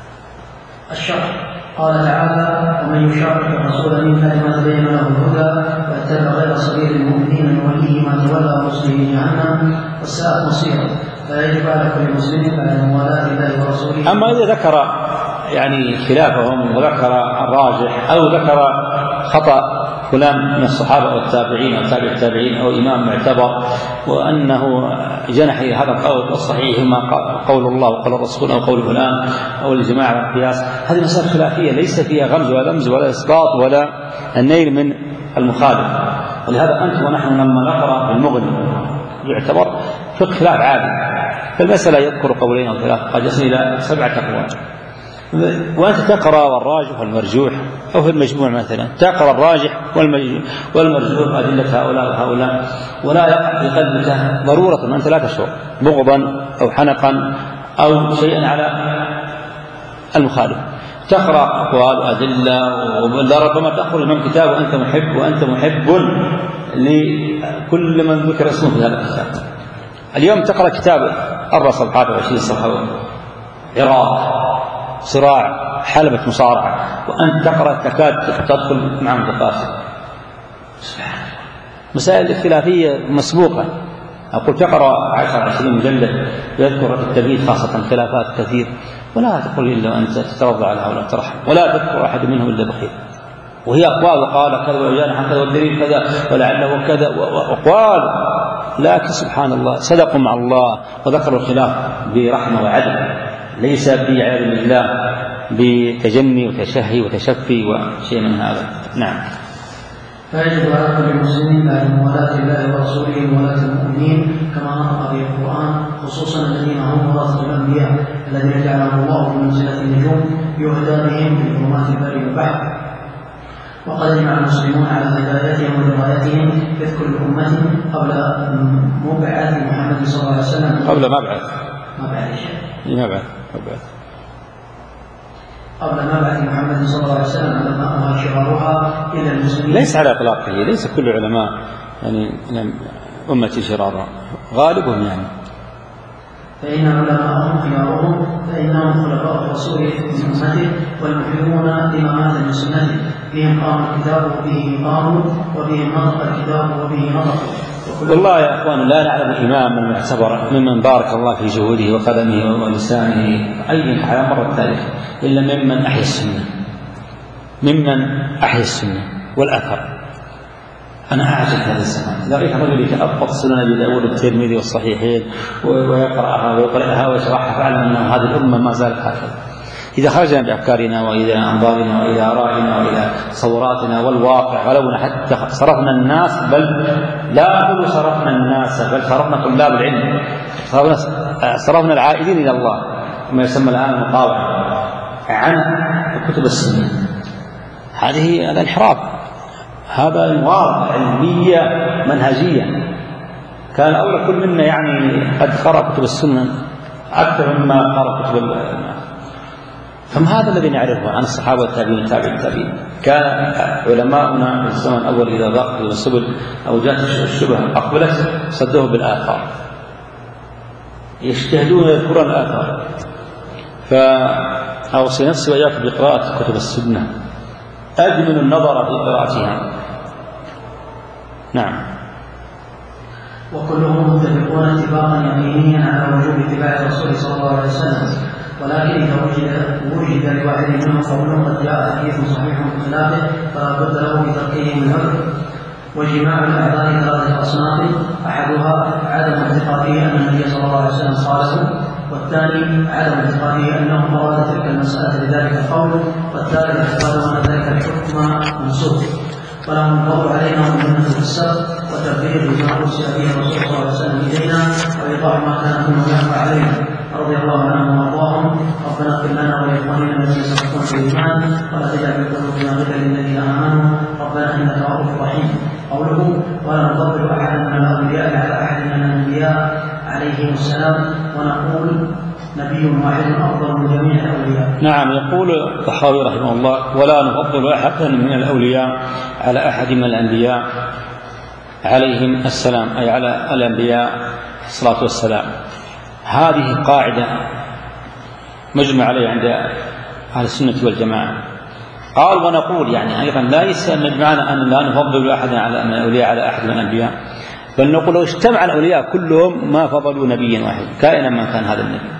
الشرح. قال تعالى ومن يشاقق الرسول من بعد ما تبين له الهدى ويتبع غير سبيل المؤمنين نوليه ما تولى ونصله جهنم وساءت مصيرا، فيجب على كل مسلم بعد موالاة الله ورسوله. أما إذا ذكر يعني خلافهم وذكر الراجح أو ذكر خطأ فلان من الصحابة أو التابعين أو تابع التابعين أو إمام معتبر وأنه جنح هذا القول الصحيح ما قول الله وقول الرسول أو قول فلان أو الجماعة والقياس، هذه مسائل خلافية ليس فيها غمز ولا لمز ولا إسقاط ولا النيل من المخالف. ولهذا أنت ونحن لما نقرأ في المغني يعتبر فقه خلاف عادي، فالمسألة يذكر قولين أو ثلاث قد يصل إلى سبعة أقوال، وأنت تقرأ والراجح والمرجوح، أو في المجموع مثلا تقرأ الراجح والمرجوح أدلة هؤلاء وهؤلاء، ولا يقع في قلبك ضرورة أنت لا تشعر بغضا أو حنقا أو شيئا على المخالف، تقرأ أقوال وأدلة، ولربما تأخذ من كتاب وأنت محب وأنت محب لكل من ذكر اسمه في هذا الكتاب، اليوم تقرأ كتاب أربع صفحات أو عشرين صفحة، عراق، صراع، حلبة مصارعة، وأنت تقرأ تكاد تدخل مع متقاسم. مسائل اختلافية مسبوقة. أقول تقرأ عشر عشرين مجلد يذكر في التوحيد خاصة خلافات كثير، ولا تقول إلا وأنت تترضى على هؤلاء ترحم، ولا تذكر أحد منهم إلا بخير، وهي أقوال وقال كذا وجاء كذا والدليل كذا ولعله كذا وأقوال، لكن سبحان الله صدقوا مع الله وذكروا الخلاف برحمة وعدل، ليس بعياذ بالله بتجني وتشهي وتشفي وشيء من هذا. نعم. فيجب على كل مسلم بعد موالاة الله ورسوله وولاة المؤمنين كما نطق به القرآن، خصوصا الذين هم ورثة الأنبياء الذين جعلهم الله بمنزلة النجوم يهدى بهم في ظلمات البر والبحر. وقد اجمع المسلمون على هدايتهم وروايتهم في كل أمة قبل مبعث محمد صلى الله عليه وسلم. قبل مبعث مبعث مبعث مبعث قبل مبعث محمد صلى الله عليه وسلم علماءها شرارها إلى المسلمين. ليس على إطلاقه، ليس كل علماء يعني أمة شرارها، غالبهم يعني. فإن علماءهم خيارهم، فإنهم خلفاء الرسول من أمته والمحبون لما مات من سنته، بهم قام الكتاب وبه قاموا وبهم نطق الكتاب وبه نطقوا. والله يا أخوان لا نعلم إماما معتبرا ممن بارك الله في جهوده وقدمه ولسانه أي على مر التاريخ إلا ممن أحيا السنة، ممن أحيا السنة والأثر. أنا أعجب هذا الزمان إذا رأيت رجل يتأبط سنن أبي داود والترمذي والصحيحين ويقرأها ويقرأها ويشرحها، فاعلم أن هذه الأمة ما زالت هكذا. إذا خرجنا بأفكارنا وإلى أنظارنا وإلى آرائنا وإلى تصوراتنا والواقع، ولو حتى صرفنا الناس، بل لا أقول صرفنا الناس بل صرفنا طلاب العلم، صرفنا العائدين إلى الله ما يسمى الآن المقاومة عن كتب السنة، هذه هذا انحراف، هذا مواضع علمية منهجية. كان أول كل منا يعني قد قرأ كتب السنة أكثر مما قرأ كتب الناس. فما هذا الذي نعرفه عن الصحابة والتابعين والتابعين التابعين. كان علماؤنا في الزمن الأول إذا ضاقت السبل أو جاءت الشبهة أقبلت صدوه بالآثار، يجتهدون يذكرون الآثار. فأوصي نفسي وإياك بقراءة كتب السنة، أجمل النظر في قراءتها. نعم. وكلهم متفقون اتفاقا يقينيا على وجوب اتباع الرسول صلى الله عليه وسلم، ولكن إذا وجد وجد لواحد منهم قول قد جاء حديث صحيح بخلافه فلا بد له بتركه من العذر. وجماع الأعذار ثلاثة أصناف، أحدها عدم اعتقاده أن النبي صلى الله عليه وسلم قاله، والثاني عدم اعتقاده أنه أراد تلك المسألة بذلك القول، والثالث اعتقاده أن ذلك الحكم منسوخ. ولهم القول علينا مهمة في السبب وتبليغ ما أرسل به الرسول صلى الله عليه وسلم إلينا وإيضاح ما كان منه يعفى علينا رضي الله عنهم وارضاهم. ربنا اغفر لنا ولإخواننا الذين سبقونا بالإيمان ولا تجعل في قلوبنا غلا للذين آمنوا ربنا إنك رؤوف رحيم. قوله ولا نفضل أحدا من الأولياء على أحد من الأنبياء عليهم السلام، ونقول نبي واحد أفضل من جميع الأولياء. نعم. يقول الطحاوي رحمه الله ولا نفضل أحدا من الأولياء على أحد من الأنبياء عليهم السلام، أي على الأنبياء الصلاة والسلام. هذه قاعدة مجمع عليها عند أهل السنة والجماعة. قال ونقول يعني أيضا ليس بمعنى أن لا نفضل أحدا على الأولياء على أحد من الأنبياء، بل نقول لو اجتمع الأولياء كلهم ما فضلوا نبيا واحد كائنا من كان هذا النبي.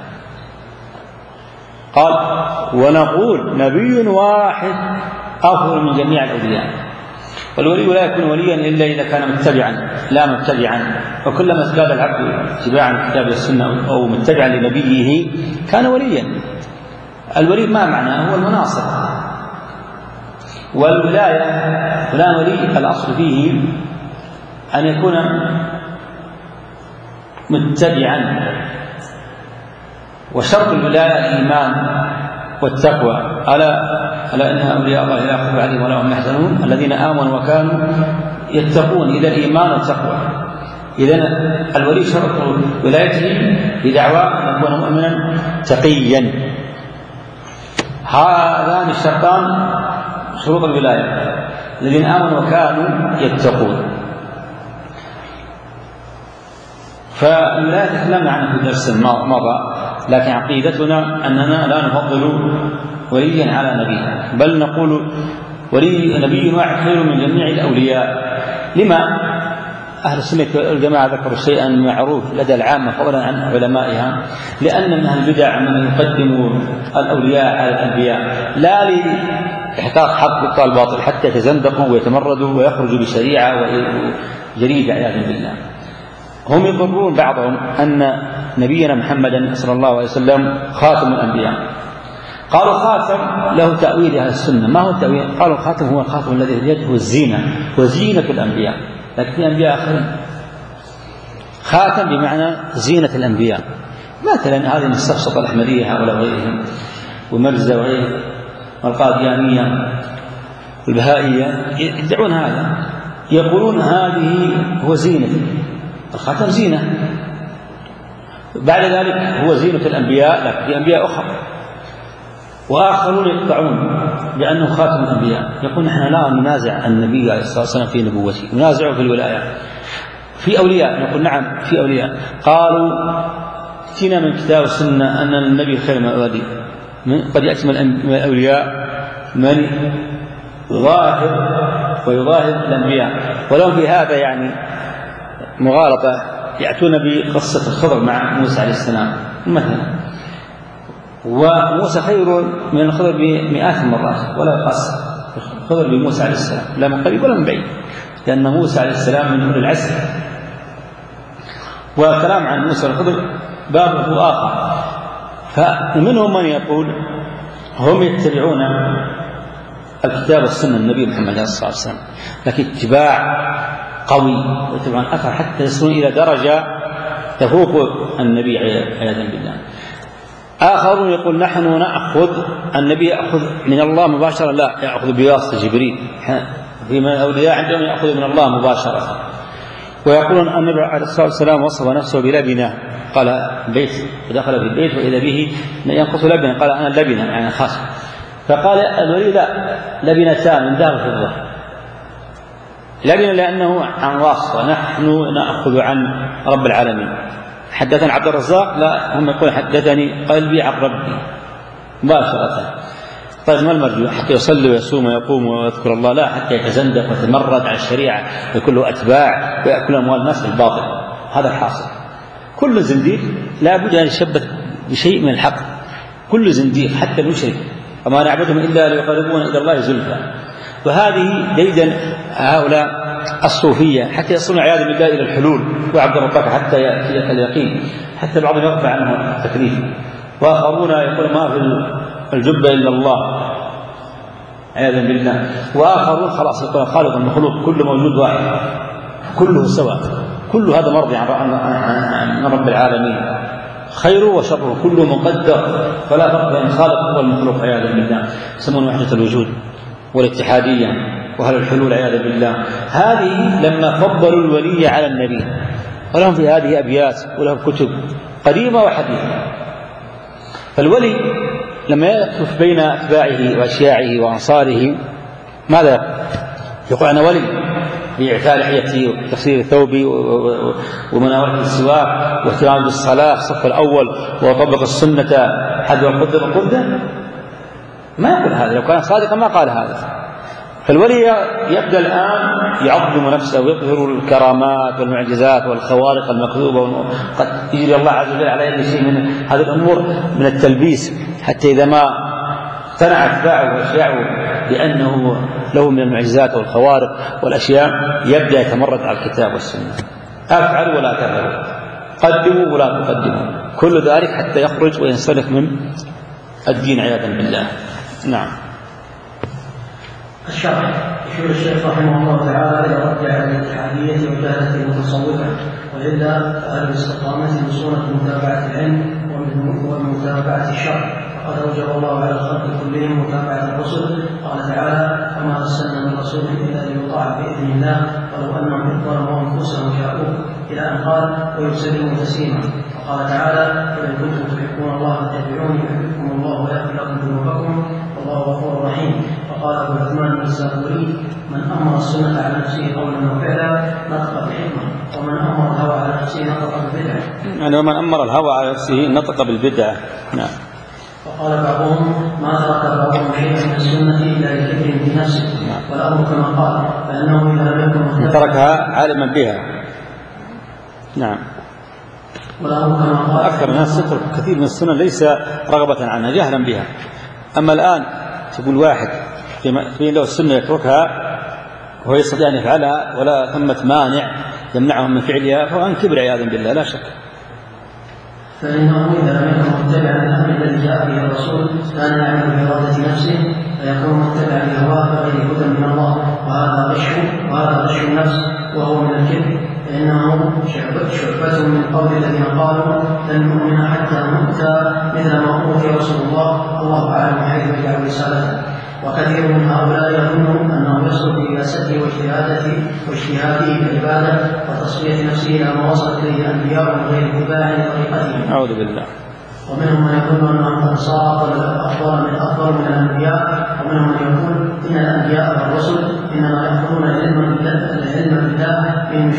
قال ونقول نبي واحد أفضل من جميع الأولياء. والولي لا يكون وليا إلا إذا كان متبعا لا متبعا، وكلما ازداد العبد اتباعا للكتاب والسنة أو متبعا لنبيه كان وليا. الولي ما معناه هو المناصر، والولاية فلان ولي الأصل فيه أن يكون متبعا، وشرط الولاية الإيمان والتقوى. ألا ألا إن أولياء الله لا خوف عليهم ولا هم يحزنون الذين آمنوا وكانوا يتقون. إذا الإيمان والتقوى، إذا الولي شرط ولايته بدعوى أن يكون مؤمنا تقيا. هذان الشرطان شروط الولاية، الذين آمنوا وكانوا يتقون. فلا تكلمنا عنه في الدرس الماضي، لكن عقيدتنا أننا لا نفضل وليا على نبي، بل نقول ولي نبي واحد خير من جميع الأولياء. لما؟ أهل السنة والجماعة ذكروا شيئا معروف لدى العامة فضلا عن علمائها، لأن من أهل البدع من يقدم الأولياء على الأنبياء لا لإحقاق حق وإبطال الباطل حتى يتزندقوا ويتمردوا ويخرجوا بشريعة جديدة عياذا بالله. هم يقرون بعضهم أن نبينا محمدا صلى الله عليه وسلم خاتم الأنبياء. قالوا خاتم له تأويل أهل السنة. ما هو التأويل؟ قالوا الخاتم هو الخاتم الذي يده الزينة وزينة الأنبياء، لكن في أنبياء آخرين خاتم بمعنى زينة الأنبياء، مثلا هذه السفسطة الأحمدية هؤلاء وغيرهم ومرزة وغيرهم والقاديانية والبهائية يدعون هذا، يقولون هذه هو زينة الخاتم، زينة بعد ذلك هو زينة الأنبياء، لكن في أنبياء أخرى. وآخرون يقطعون بأنه خاتم الأنبياء، يقول نحن لا ننازع النبي عليه الصلاة والسلام في نبوته، ننازعه في الولاية. في أولياء نقول نعم في أولياء. قالوا اتينا من كتاب السنة أن النبي خير من الأولياء، قد يأتي من الأولياء من يظاهر ويظاهر الأنبياء، ولو في هذا يعني مغالطة، يأتون بقصة الخضر مع موسى عليه السلام مثلا، وموسى خير من الخضر بمئات المرات ولا يقاس الخضر بموسى عليه السلام، لا من قريب ولا من بعيد، لأن موسى عليه السلام من أولي العزم. والكلام عن موسى والخضر بابه آخر. فمنهم من يقول هم يتبعون الكتاب والسنة النبي محمد صلى الله عليه وسلم، لكن اتباع قوي ويتبعون أثر حتى يصلون إلى درجة تفوق النبي عياذا بالله. آخرون يقول نحن نأخذ النبي يأخذ من الله مباشرة، لا يأخذ بواسطة جبريل، في من الأولياء عندهم يأخذ من الله مباشرة. ويقولون أن النبي عليه الصلاة والسلام وصف نفسه بلبنة، قال بيت ودخل في البيت وإذا به ينقص لبنة، قال أنا لبنة يعني خاص. فقال الولي لا، لبنتان من ذهب وفضة، لبنة لأنه عن واسطة، نحن نأخذ عن رب العالمين. حدثني عبد الرزاق، لا هم يقول حدثني قلبي عن ربي مباشرة. طيب ما المرجو؟ حتى يصلي ويصوم ويقوم ويذكر الله؟ لا، حتى يتزندق ويتمرد على الشريعة ويكون له أتباع ويأكل أموال الناس بالباطل. هذا الحاصل. كل زنديق لا بد أن يشبه بشيء من الحق، كل زنديق حتى المشرك، وما نعبدهم إلا ليقربون إلى الله زلفى. وهذه ديدا هؤلاء الصوفية حتى يصلون عياذا بالله إلى الحلول وعبد ربك حتى يأتي اليقين، حتى بعضهم يرفع عنه التكليف. وآخرون يقول ما في الجبة إلا الله عياذا بالله. وآخرون خلاص يقول خالق المخلوق كل موجود واحد كله سواء، كل هذا مرضي عن رب العالمين، خيره وشره كله مقدر، فلا فرق بين الخالق والمخلوق عياذا بالله. يسمون وحدة الوجود والاتحادية وهل الحلول عياذا بالله. هذه لما فضلوا الولي على النبي، ولهم في هذه أبيات ولهم كتب قديمة وحديثة. فالولي لما يقف بين أتباعه وأشياعه وأنصاره ماذا يقول؟ يقول أنا ولي بإعفاء لحيتي وتقصير ثوبي ومناولة السواك واهتمام بالصلاة في الصف الأول وطبق السنة حذو القدر والقدة. ما يقول هذا، لو كان صادقا ما قال هذا. فالولي يبدأ الآن يعظم نفسه ويظهر الكرامات والمعجزات والخوارق المكذوبة، قد يجري الله عز وجل على أي شيء من هذه الأمور من التلبيس، حتى إذا ما اقتنع أتباعه وأشياعه بأنه له من المعجزات والخوارق والأشياء يبدأ يتمرد على الكتاب والسنة. أفعل ولا تفعل، قدموا ولا تقدموا، كل ذلك حتى يخرج وينسلخ من الدين عياذا بالله. نعم. الشرح يشير الشيخ رحمه الله تعالى إلى رد على الاتحادية وجهالة المتصوفة، وإلا فأهل الاستقامة بصورة متابعة العلم ومتابعة الشرع، فقد أوجب الله على الخلق كلهم متابعة الرسل. قال تعالى: وما أرسلنا من رسول إلا ليطاع بإذن الله ولو أنهم إذ ظلموا أنفسهم جاءوك، إلى أن قال: ويسلموا تسليما. وقال تعالى: فإن كنتم تحبون الله فاتبعوني يحببكم الله ويغفر لكم ذنوبكم والله غفور رحيم. وقال أبو عثمان بن الزاهري: من أمر السنة على نفسه قولا وفعلا نطق بحكمة، ومن أمر الهوى على نفسه نطق ببدعة. يعني ومن أمر الهوى على نفسه نطق بالبدعة. نعم. وقال بعضهم ما ترك بعضهم شيئا من السنة إلا لذكر في نفسه والأمر كما قال فإنه إذا لم يكن تركها عالما بها. نعم. أكثر الناس يترك كثير من السنة ليس رغبة عنها جهلا بها. أما الآن تقول واحد في له السنة يتركها وهو يستطيع أن يفعلها ولا ثمة مانع يمنعه من فعلها فهو أن كبر عياذا بالله لا شك. فإنه إذا لم يكن متبعا للأمر الذي جاء به الرسول كان يعمل بإرادة نفسه فيكون متبعا لهواه بغير هدى من الله وهذا غش وهذا غش النفس وهو من الكبر فإنه شعبة من قول الذين قالوا لن نؤمن حتى نؤتى مثل ما أوتي رسول الله الله أعلم حيث يجعل رسالته. وكثير من هؤلاء يظن أنه يصل برياسته واجتهاده واجتهاده بالعبادة وتصفية نفسه إلى ما وصل إليه الأنبياء من غير اتباع لطريقتهم. أعوذ بالله. ومنهم من يقول أنهم قد صاروا أفضل من أفضل من الأنبياء ومنهم من يقول إن الأنبياء والرسل إنما يأخذون العلم بالله من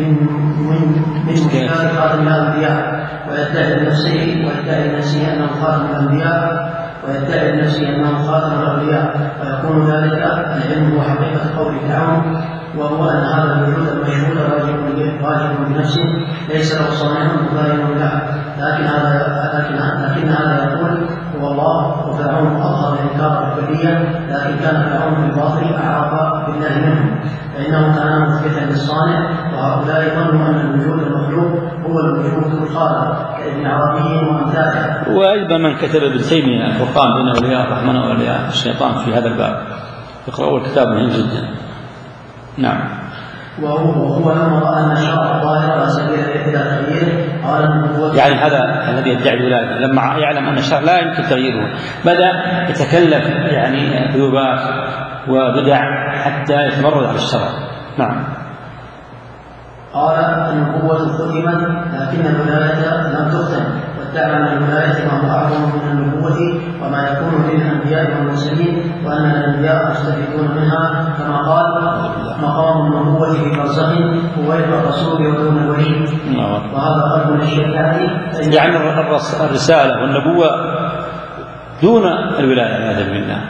من من مشكلات خاتم الأنبياء ويدعي لنفسه ويدعي لنفسه أنه خاتم الأنبياء ويدعي لنفسه أنه خاتم الأولياء ويكون ذلك العلم هو حقيقة قول فرعون وهو أن هذا الوجود المشهود واجب واجب بنفسه ليس له صانع مقارن له لكن هذا لكن لكن هذا يقول هو الله وفرعون أظهر الإنكار الكلية لكن كان فرعون في الباطل أعرف بالله منهم فإنه كان مثبتا للصانع وهؤلاء ظنوا أن الوجود المخلوق هو الوجود الخالق كابن عربي وأمثاله. وأيضا من كتب ابن تيمية الفرقان بين أولياء الرحمن وأولياء الشيطان في هذا الباب يقرأوا الكتاب مهم جدا. نعم. وهو لما رأى أن الشرع الظاهر لا سبيل إلى تغييره قال النبوة يعني هذا الذي يدعي الولاية لما يعلم أن الشرع لا يمكن تغييره بدأ يتكلف يعني ذوبات وبدع حتى يتمرد على الشرع. نعم. قال النبوة ختمت لكن الولاية لم تختم وادعى أن الولاية ما هو أعظم من النبوة وما يكون للأنبياء والمرسلين وأن الأنبياء مستفيدون منها كما قال مقام النبوة في برزخ هو الرسول ودون الولي وهذا قلب من الشريعة يعني الرسالة والنبوة دون الولاية والعياذ بالله.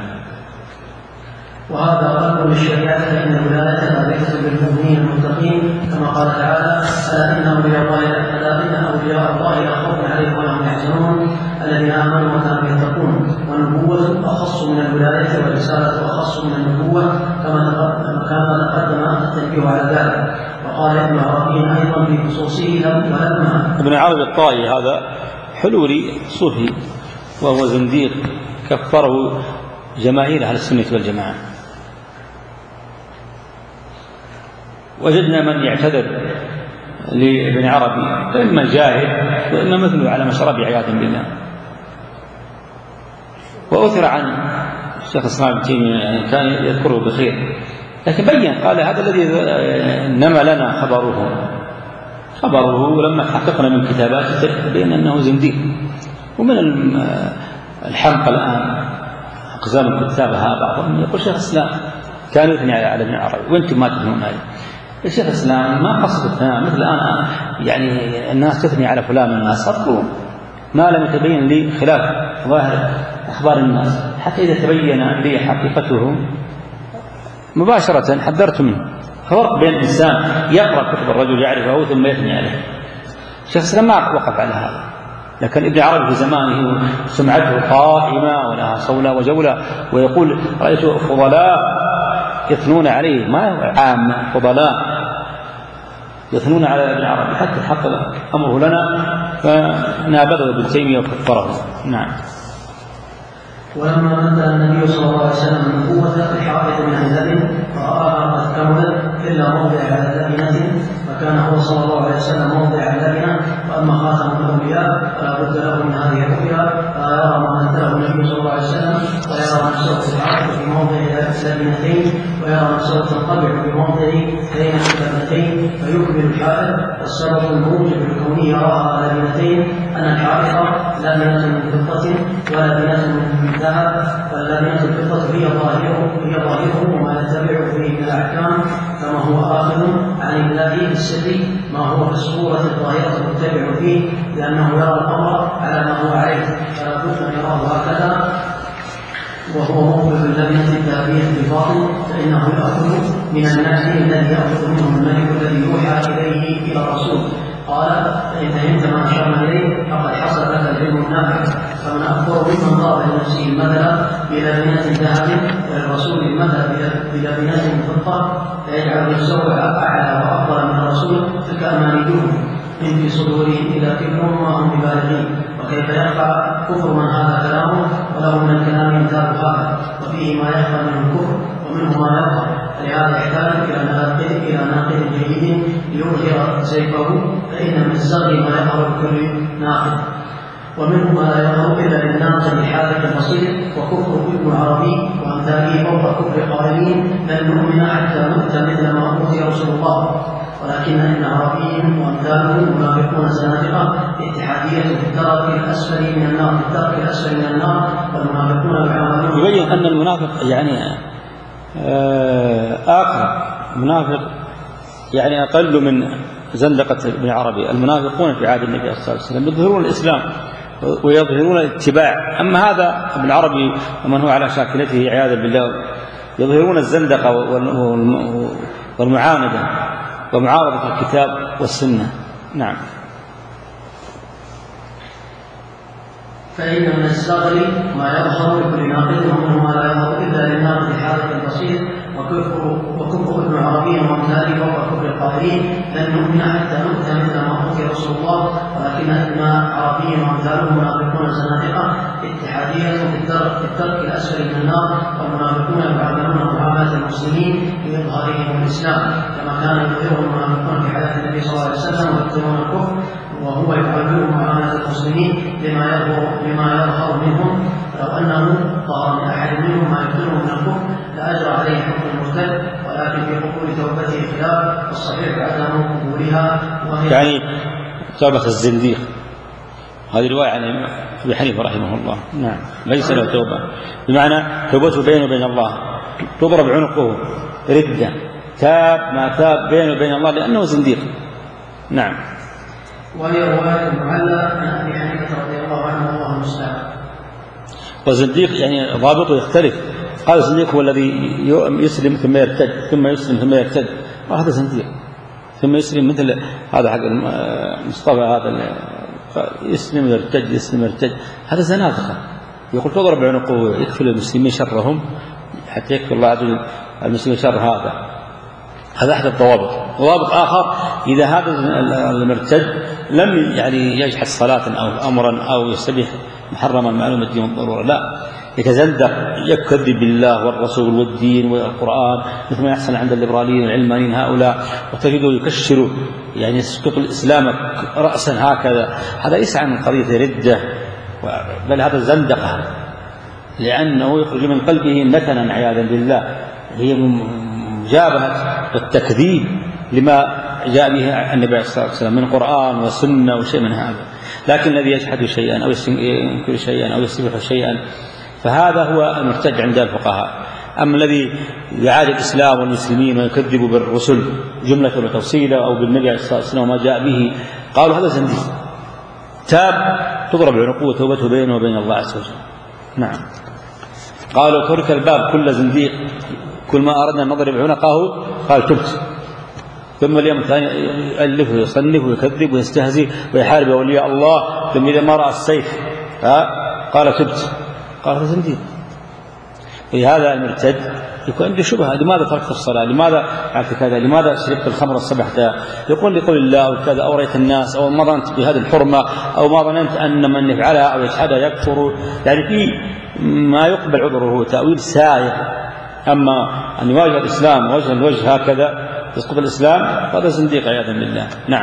وهذا قلب من الشريعة فإن الولاية ثابتة بالمؤمنين المتقين كما قال تعالى ألا إن أولياء الله لا خوف عليهم ولا هم يحزنون الذين آمنوا وكانوا يتقون. والنبوة أخص من الولاية والرسالة أخص من النبوة كما تقدم التنبيه على ذلك. وقال ابن عربي أيضا في خصوصه ولما ابن عربي الطائي هذا حلولي صوفي وهو زنديق كفره جماهير أهل السنة والجماعة. وجدنا من يعتذر لابن عربي فإما جاهل وإما مثله على مشرب عياذا بالله. وأثر عن الشيخ الإسلام ابن تيمية يعني كان يذكره بخير لكن بين قال هذا الذي نمى لنا خبره خبره لما حققنا من كتاباته بين أنه زنديق. ومن الحمقى الآن أقزام الكتابة بعضهم يقول شيخ الإسلام كان يثني على ابن عربي وأنتم ما تثنون عليه. الشيخ الإسلام ما قصد الثناء مثل الآن يعني الناس تثني على فلان الناس أذكروا ما لم يتبين لي خلاف ظاهر أخبار الناس حتى إذا تبين لي حقيقته مباشرة حذرت منه. فرق بين إنسان يقرأ كتب الرجل يعرفه ثم يثني عليه. الشيخ الإسلام ما وقف على هذا لكن ابن عربي في زمانه سمعته قائمة ولها صولة وجولة ويقول رأيت فضلاء يثنون عليه ما عام فضلاء يثنون على ابن عربي حتى حق أمره لنا فنابذه ابن تيمية وكفره. نعم. ولما انتهى النبي صلى الله عليه وسلم النبوة الحائط من اللبن فرآها قد كملت إلا موضع لبنة فكان هو صلى الله عليه وسلم موضع اللبنة وأما خاتم الأنبياء فلا بد له من هذه الرؤيا فلا يرى ما أنزله النبي صلى الله عليه وسلم ويرى نفسه تتعرف في موضع لبنتين ويرى نفسه تنطبع في موضع بين لبنتين فيكمل الحائط. والسبب الموجب لكونه يراها لبنتين أن الحائط لبنة من فضة ولبنة من ذهب فاللبنة الفضة هي ظاهره هي ظاهره وما يتبع فيه من الأحكام كما هو آخذ عن الله بالسر ما هو في الصورة الظاهرة متبع فيه لأنه يرى الأمر على ما هو عليه فلا بد أن يراه هكذا وهو موقف اللبنة الذهبية بالباطل فإنه يأخذ من النهي الذي يأخذ منه الملك الذي يوحى إليه إلى الرسول. قال فإن فهمت ما أشرنا إليه فقد حصل لك العلم النافع. فمن أكبر ممن ضرب لنفسه المثل بلبنة ذهب وللرسول المثل بلبنة فضة فيجعل نفسه أعلى وأفضل من الرسول تلك أمانيهم إن في صدورهم إلا كبر وما هم ببالغين. وكيف يخفى كفر من هذا كلامه وله من الكلام مثال هذا وفيه ما يخفى منه الكفر ومنه ما يظهر فلهذا يحتاج إلى ناقد إلى ناقد جيد ليظهر سيفه فإن من الزغي ما يظهر بكل ناقد ومنه ما لا يظهر إلا للناقد الحاذق البصير وكفر ابن عربي وأمثاله فوق كفر قائلين لن نؤمن حتى نؤتى مثل ما أوتي رسول الله. ولكن ابن عربي وأمثاله منافقون زنادقة اتحادية في الدرك الأسفل من النار في الدرك الأسفل من النار والمنافقون بعملهم. يبين أن المنافق يعني آخر منافق يعني أقل من زندقة ابن عربي. المنافقون في عهد النبي صلى الله عليه وسلم يظهرون الإسلام ويظهرون الاتباع، أما هذا ابن عربي ومن هو على شاكلته عياذا بالله يظهرون الزندقة والمعاندة ومعارضة الكتاب والسنة. نعم. فإن من الزغل ما يظهر لكل ناقد ومنه ما لا يظهر إلا للناقد الحاذق البصير وكفر وكفر ابن عربي وامثاله فوق كفر القائلين لن نؤمن حتى نؤتى مثل ما أوتي رسول الله. ولكن ابن عربي وامثاله منافقون زنادقة اتحادية في الدرك في الدرك الأسفل من النار والمنافقون يعملون معاملة المسلمين لإظهارهم الإسلام كما كان يظهره المنافقون في حياة النبي صلى الله عليه وسلم ويكتمون الكفر وهو يعاملهم معاملة المسلمين لما يظهر لما يظهر منهم. لو أنه ظهر من أحد منهم ما يبطله من الكفر لأجرى عليه حكم المرتد ولكن في قبول توبته خلاف والصحيح عدم قبولها وهي يعني توبة الزنديق. هذه رواية عن أبي حنيفة رحمه الله. نعم ليس له توبة بمعنى توبته بينه وبين الله تضرب عنقه ردة تاب ما تاب بينه وبين الله لأنه زنديق. نعم. وهي رواية معلّة عن أبي حنيفة رضي الله عنه والله المستعان. والزنديق يعني ضابطه يختلف. قال الزنديق هو الذي يسلم ثم يرتد ثم يسلم ثم يرتد وهذا زنديق ثم يسلم مثل هذا حق مصطفى هذا يسلم يرتد يسلم يرتد هذا زنادقة. يقول تضرب عنقه يكفل المسلمين شرهم حتى يكفي الله عز وجل المسلمين شر هذا. هذا أحد الضوابط. ضابط آخر إذا هذا المرتد لم يعني يجحد صلاة أو أمرا أو يستبيح محرما معلوم الدين والضرورة لا يتزندق يكذب بالله والرسول والدين والقرآن مثل ما يحصل عند الليبراليين والعلمانيين هؤلاء وتجده يكشر يعني يسقط الإسلام رأسا هكذا. هذا يسعى من قضية ردة بل هذا زندقة لأنه يخرج من قلبه نتنا عياذا بالله هي مجابهة والتكذيب لما جاء به النبي صلى الله عليه وسلم من قرآن وسنة وشيء من هذا. لكن الذي يجحد شيئا أو ينكر شيئا أو يستبيح شيئا فهذا هو المرتد عند الفقهاء. أما الذي يعادي الإسلام والمسلمين ويكذب بالرسل جملة وتفصيلا أو بالنبي صلى الله عليه وسلم وما جاء به قالوا هذا زنديق تاب تضرب عنقه توبته بينه وبين الله عز وجل. نعم. قالوا ترك الباب كل زنديق كل ما أردنا أن نضرب عنقه قال تبت. ثم اليوم الثاني يؤلف ويصنف ويكذب ويستهزئ ويحارب أولياء الله. ثم إذا ما رأى السيف قال تبت قال هذا زنديق. ولهذا المرتد يكون عنده شبهة لماذا تركت الصلاة لماذا فعلت كذا لماذا شربت الخمر الصبح يقول لقول الله أو كذا أو رأيت الناس أو ما ظننت بهذه الحرمة أو ما ظننت أن من يفعلها أو يشهدها يكفر. يعني في ما يقبل عذره تأويل سائغ. أما أن يواجه الإسلام وجها الوجه هكذا يسقط الإسلام هذا زنديق عياذا بالله. نعم.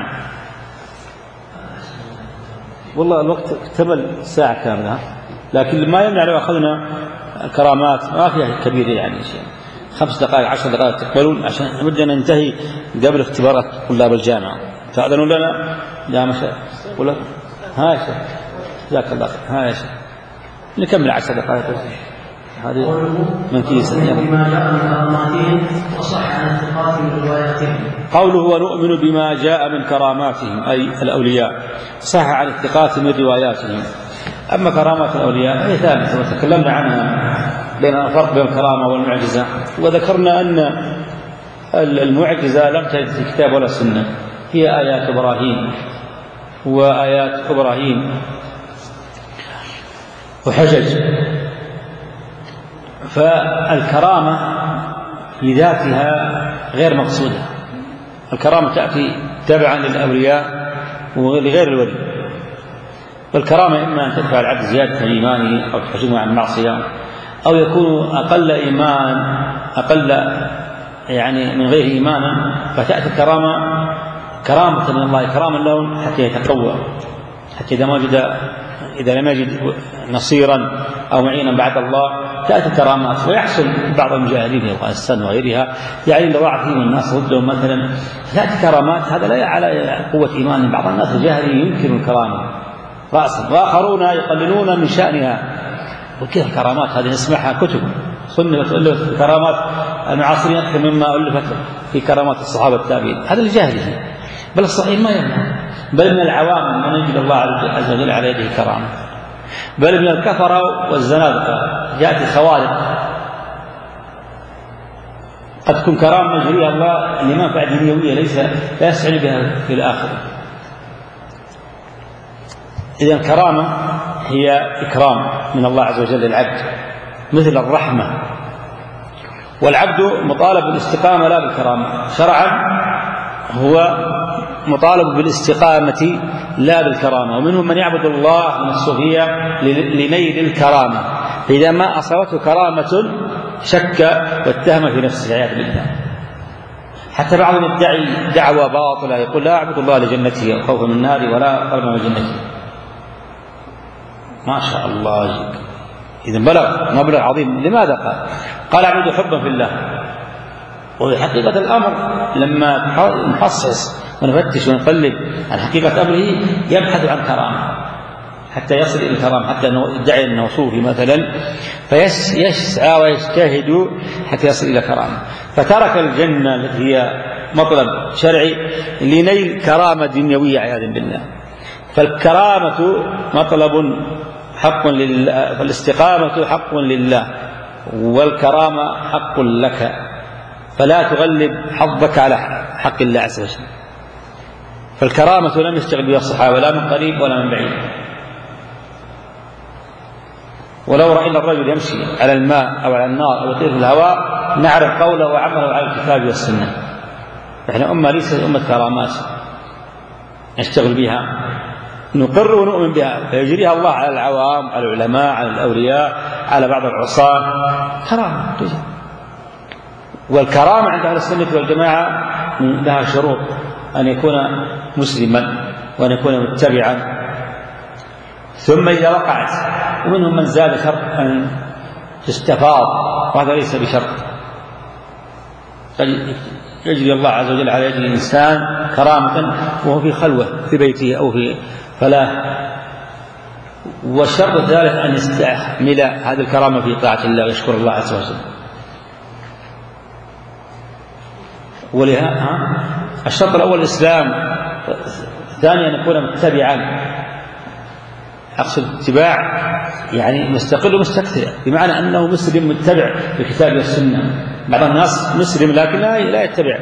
والله الوقت اكتمل ساعة كاملة لكن ما يمنع لو أخذنا كرامات ما فيها كبيرة يعني شيء خمس دقائق عشر دقائق تقبلون عشان بدنا ننتهي قبل اختبارات طلاب الجامعة. تأذنوا لنا يا مشايخ ولا ها يا شيخ جزاك الله خير ها يا شيخ نكمل عشر دقائق. قوله من كيس بما جاء من كراماتهم وصح عن الثقات من رواياتهم. قوله ونؤمن بما جاء من كراماتهم أي الأولياء، صح عن الثقات من رواياتهم. أما كرامات الأولياء هي ثابتة وتكلمنا عنها بين الفرق بين الكرامة والمعجزة، وذكرنا أن المعجزة لم ترد في الكتاب ولا السنة، هي آيات إبراهيم وآيات إبراهيم وحجج. فالكرامة في ذاتها غير مقصودة، الكرامة تأتي تبعا للأولياء ولغير الولي. والكرامة إما أن تدفع العبد زيادة إيمانه أو تحجمه عن معصية، أو يكون أقل إيمان أقل يعني من غير إيمانا، فتأتي الكرامة كرامة من الله كرامة له حتى يتقوى، حتى إذا ما وجد إذا لم يجد نصيرا أو معينا بعد الله تأتي كرامات. ويحصل بعض المجاهدين في أفغانستان وغيرها يعني لضعفهم الناس ضدهم مثلا تأتي كرامات، هذا لا على قوة إيمان. بعض الناس الجاهلين ينكر الكرامة رأسا، وآخرون يقللون من شأنها. وكيف الكرامات هذه نسمعها كتب صنفت ألفت الكرامات المعاصرين أكثر مما ألفت في كرامات الصحابة التابعين، هذا الجاهلين. بل الصحيح ما يمنع، بل من العوام من يجد الله عز وجل على يده كرامة، بل من الكفرة والزنادقة جاءت خوارق قد تكون كرامة مجريها الله لمنفعة دنيوية ليس لا يسعد بها في الآخرة. إذن الكرامة هي إكرام من الله عز وجل للعبد مثل الرحمة، والعبد مطالب بالاستقامة لا بالكرامة. شرعا هو مطالب بالاستقامة لا بالكرامة. ومنهم من يعبد الله من الصوفية لنيل الكرامة، فإذا ما أصابته كرامة شك واتهم في نفسه والعياذ بالله. حتى بعضهم يدعي دعوة باطلة يقول لا أعبد الله لجنته خوفا من النار ولا قربا من جنته. ما شاء الله، إذن بلغ مبلغ عظيم. لماذا قال؟ قال أعبد حبا في الله. وحقيقة الأمر لما نحصص ونفتش ونقلب عن حقيقة أمره يبحث عن كرامة حتى يصل إلى الكرامة، حتى يدعي أنه صوفي مثلا فيسعى ويجتهد حتى يصل إلى كرامة. فترك الجنة التي هي مطلب شرعي لنيل كرامة دنيوية عياذا بالله. فالكرامة مطلب حق لله، فالاستقامة حق لله، والكرامة حق لك، فلا تغلب حظك على حق الله عز وجل. فالكرامة لم يشتغل بها الصحابة لا من قريب ولا من بعيد. ولو رأينا الرجل يمشي على الماء أو على النار أو يطير في الهواء نعرف قوله وعمله على الكتاب والسنة. إحنا أمة ليست أمة كرامات نشتغل بها، نقر ونؤمن بها فيجريها الله على العوام، على العلماء، على الأولياء، على بعض العصاة كرامة. والكرامة عند أهل السنة والجماعة لها شروط: أن يكون مسلما وأن يكون متبعا، ثم إذا وقعت. ومنهم من زاد شرط أن تستفاض، وهذا ليس بشرط. يجري الله عز وجل على يد الإنسان كرامة وهو في خلوة في بيته أو في فلاح. والشرط الثالث أن يستعمل هذه الكرامة في طاعة الله ويشكر الله عز وجل. ولهذا الشرط الأول الإسلام، ثانيا أن يكون متبعا. أقصد اتباع يعني مستقل ومستكثر، بمعنى أنه مسلم متبع بالكتاب والسنة. بعض الناس مسلم لكن لا يتبع،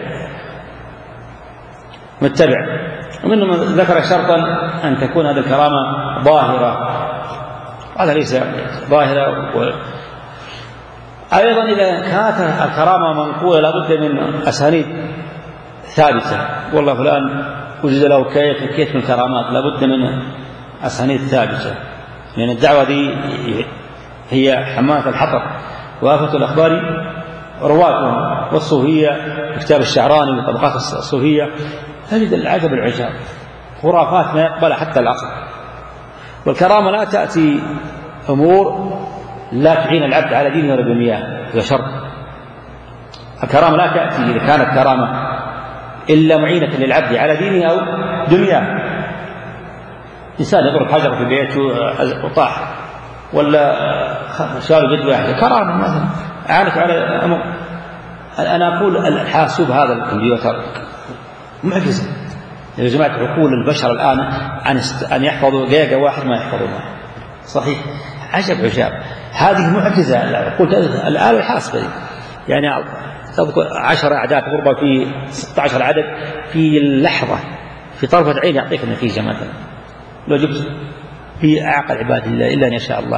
متبع. ومنهم ذكر شرطا أن تكون هذه الكرامة ظاهرة، هذا ليس ظاهرة. و... أيضا إذا كانت الكرامة منقولة لابد من أسانيد ثابتة، والله فلان وجد له كيف كيف من الكرامات، لابد من أسانيد ثابتة، لأن الدعوة دي هي حماة الحطب وآفة الأخبار رواتهم. والصوفية كتاب الشعراني وطبقات الصوفية تجد العجب العجاب، خرافات ما يقبل حتى العقل. والكرامة لا تأتي أمور لا تعين العبد على دينه ولا دنياه، هذا شرط. الكرامة لا تأتي إذا كانت كرامة إلا معينة للعبد على دينه أو دنياه. إنسان يضرب حجر في بيته وطاح ولا شال جد واحدة كرامة مثلا أعانك على أمر. أنا أقول الحاسوب هذا الكمبيوتر معجزة يا جماعة. عقول البشر الآن عن أن يحفظوا جيجا واحد ما يحفظونه صحيح. عجب عجاب، هذه معجزة العقول. الآلة الحاسبة يعني تذكر عشر أعداد غربة في ستة عشر عدد في اللحظة في طرفة عين يعطيك النتيجة مثلا لو جبت في أعقل عباد الله إلا أن يشاء الله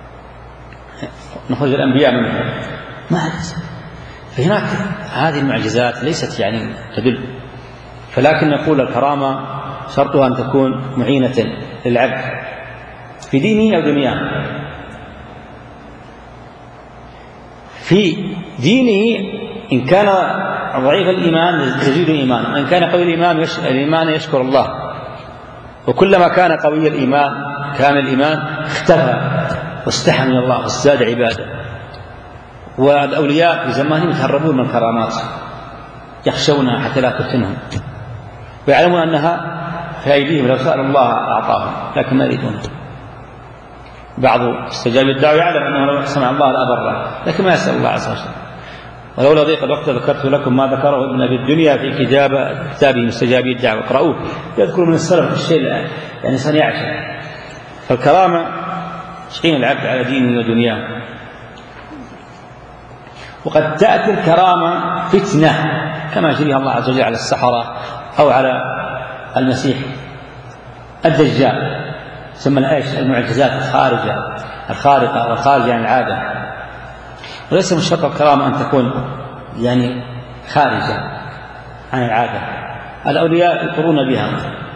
نخرج الأنبياء منها ما أجزاء. فهناك هذه المعجزات ليست يعني تدل. فلكن نقول الكرامة شرطها أن تكون معينة للعبد في دينه أو دنياه. في دينه إن كان ضعيف الإيمان يزيد إيمانه، وإن كان قوي الإيمان يش... الإيمان يشكر الله. وكلما كان قوي الإيمان كان الإيمان اختفى واستحى من الله وازداد عباده. والأولياء في زمانهم يتهربون من الكرامات يخشونها حتى لا تفتنهم ويعلمون أنها في أيديهم لو سأل الله أعطاهم لكن ما يريدون. بعض استجاب الدعوة يعلم أنه لو سمع الله لأبره لكن ما يسأل الله عز وجل. ولولا ضيق الوقت ذكرت لكم ما ذكره ابن أبي الدنيا في كتاب كتابه مستجابي الدعوة اقرأوه يذكر من السلف الشيء يعني إنسان يعشق. فالكرامة تعين العبد على دينه ودنياه. وقد تأتي الكرامة فتنة كما يجريها الله عز وجل على السحرة أو على المسيح الدجال. سمى ايش المعجزات الخارجة الخارقة والخارجة عن العادة. وليس من شرط الكرامة أن تكون يعني خارجة عن العادة. الأولياء يقرون بها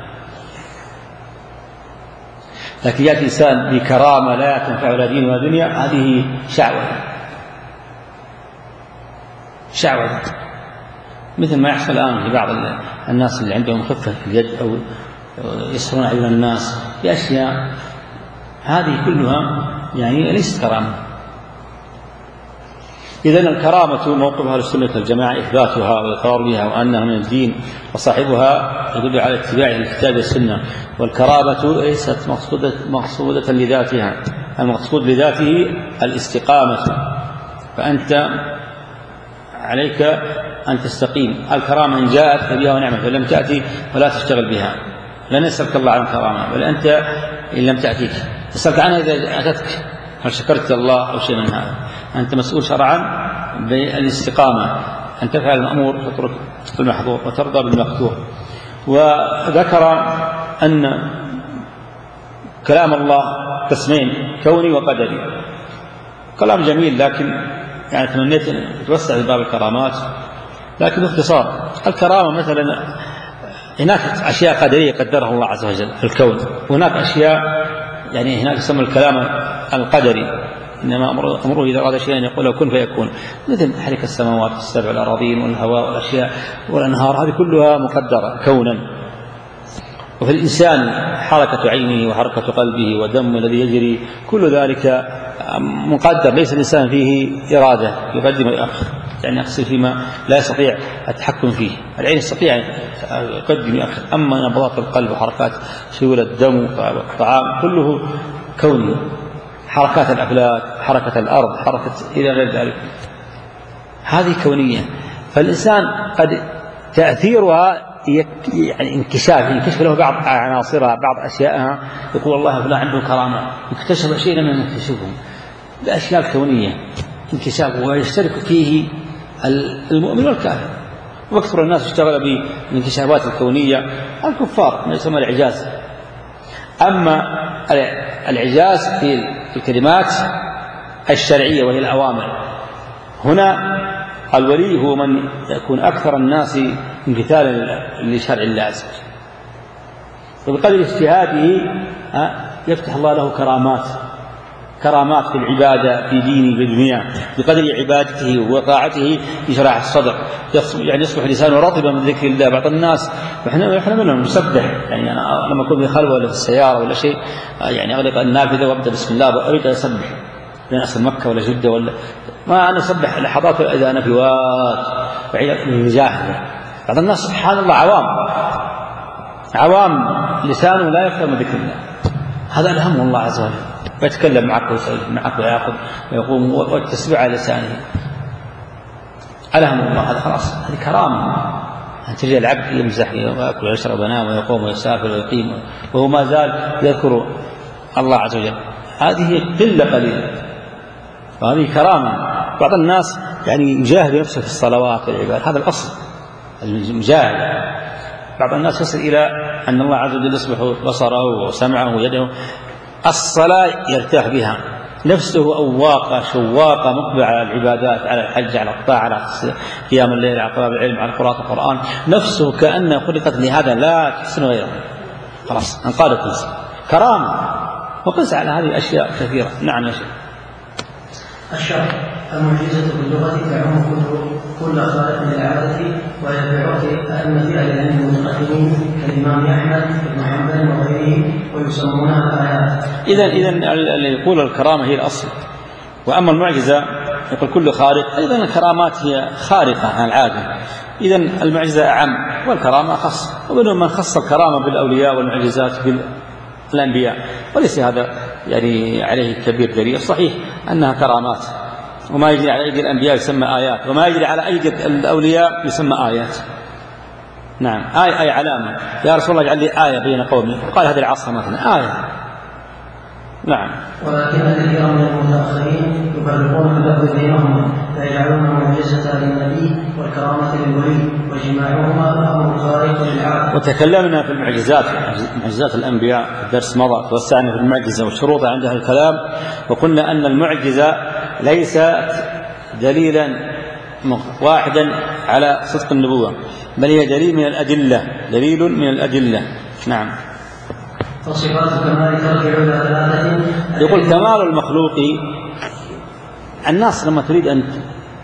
لكن يأتي إنسان بكرامة لا تنفع لا دين ولا دنيا هذه شعوذة شعوذة مثل ما يحصل الآن في بعض الناس اللي عندهم خفة في اليد أو يسرون عيون الناس بأشياء هذه كلها يعني ليست كرامة. إذن الكرامة موقفها للسنة الجماعة إثباتها والإقرار بها وأنها من الدين وصاحبها يدل على اتباعه الكتاب والسنة. والكرامة ليست مقصودة, مقصودة لذاتها، المقصود لذاته الاستقامة. فأنت عليك أن تستقيم. الكرامة إن جاءت فبها ونعمة فلم تأتي ولا تشتغل بها. لا نسألك الله عن الكرامة بل أنت إن لم تأتيك تسألك عنها إذا أتتك هل شكرت الله أو شيء من هذا. أنت مسؤول شرعا بالاستقامة أن تفعل المأمور وتترك المحظور وترضى بالمكروه. وذكر أن كلام الله قسمين كوني وقدري. كلام جميل لكن يعني تمنيت أن تتوسع في باب الكرامات لكن باختصار الكرامة مثلا هناك أشياء قدرية قدرها الله عز وجل في الكون وهناك أشياء يعني هناك يسمى الكلام القدري إنما أمره إذا أراد شيئا يقول له كن فيكون مثل حركة السماوات السبع الأراضين والهواء والأشياء والأنهار هذه كلها مقدرة كونا. وفي الإنسان حركة عينه وحركة قلبه ودم الذي يجري كل ذلك مقدر ليس الإنسان فيه إرادة يقدم ويؤخر يعني يقصر فيما لا يستطيع التحكم فيه. العين يستطيع يقدم ويؤخر أما نبضات القلب وحركات سيولة الدم والطعام كله كوني. حركات الأفلاك حركة الأرض حركة إلى غير ذلك هذه كونية. فالإنسان قد تأثيرها يعني انكشاف ينكشف له بعض عناصرها بعض أشيائها يقول الله فلا عنده كرامة اكتشف شيء لم يكتشفه. الأشياء الكونية انكشاف ويشترك فيه المؤمن والكافر. واكثر الناس اشتغل بالانكشافات الكونية الكفار ما يسمى الإعجاز. أما الإعجاز في الكلمات الشرعية وهي الأوامر هنا الولي هو من يكون أكثر الناس امتثالا لشرع الله عز وجل وبقدر اجتهاده يفتح الله له كرامات كرامات في العبادة في دينه في الدنيا بقدر عبادته وطاعته يشرح الصدر يعني يصبح لسانه رطبا من ذكر الله. بعض الناس احنا احنا منهم نسبح يعني انا لما اكون في خلوه ولا في السياره ولا شيء يعني اغلق النافذه وابدا بسم الله واريد ان اسبح بين اصل مكه ولا جده ولا ما انا اسبح لحظات اذا انا في واد بعيد المجاهده. بعض الناس سبحان الله عوام عوام لسانه لا يفهم ذكر الله هذا ألهمه الله عز وجل، ويتكلم معك ويسأل معك ويأخذ ويقوم والتسبيح على لسانه، ألهمه الله. هذا خلاص، هذه كرامة. أن تجي العبد يمزح ويأكل ويشرب وينام ويقوم ويسافر ويقيم وهو ما زال يذكر الله عز وجل، هذه قلة قليلة، وهذه كرامة. بعض الناس يعني يجاهد نفسه في الصلوات والعبادات، هذا الأصل المجاهد. بعض الناس يصل إلى أن الله عز وجل يصبح بصره وسمعه ويده، الصلاة يرتاح بها، نفسه أواقة شواقة مقبلة على العبادات، على الحج، على الطاعة، على قيام الليل، على طلب العلم، على قراءة القرآن، نفسه كأنها خلقت لهذا لا تحسن غيره، خلاص انقادت نفسه، كرامة. وقس على هذه الأشياء كثيرة. نعم يا شيخ. الشرح: المعجزة باللغة تعم كل خارق للعادة، وهي في عرف أئمة أهل العلم المتقدمين كالإمام أحمد بن حنبل وغيره، ويسمونها الآيات. إذا إذا اللي يقول الكرامة هي الأصل، وأما المعجزة يقول كل خارق، أيضا الكرامات هي خارقة عن العادة. إذا المعجزة أعم والكرامة أخص، ومنهم من خص الكرامة بالأولياء والمعجزات بالأنبياء، وليس هذا يعني عليه كبير دليل. صحيح أنها كرامات، وما يجري على أيدي الأنبياء يسمى آيات، وما يجري على أيدي الأولياء يسمى آيات. نعم، آية أي علامة. يا رسول الله اجعل لي آية بين قومي، قال هذه العصا مثلا آية. نعم. ولكن كثيرا من المتأخرين يفرقون اللفظ بينهما، فيجعلون المعجزة للنبي والكرامة للولي، وجماعهما أمر خارق للعادة. وتكلمنا في المعجزات، معجزات الأنبياء في الدرس مضى، توسعنا في المعجزة وشروطها عند أهل الكلام، وقلنا أن المعجزة ليست دليلا واحدا على صدق النبوة، بل هي دليل من الأدلة، دليل من الأدلة. نعم. فصفات الكمال ترجع إلى ثلاثة. يقول كمال المخلوق، الناس لما تريد أن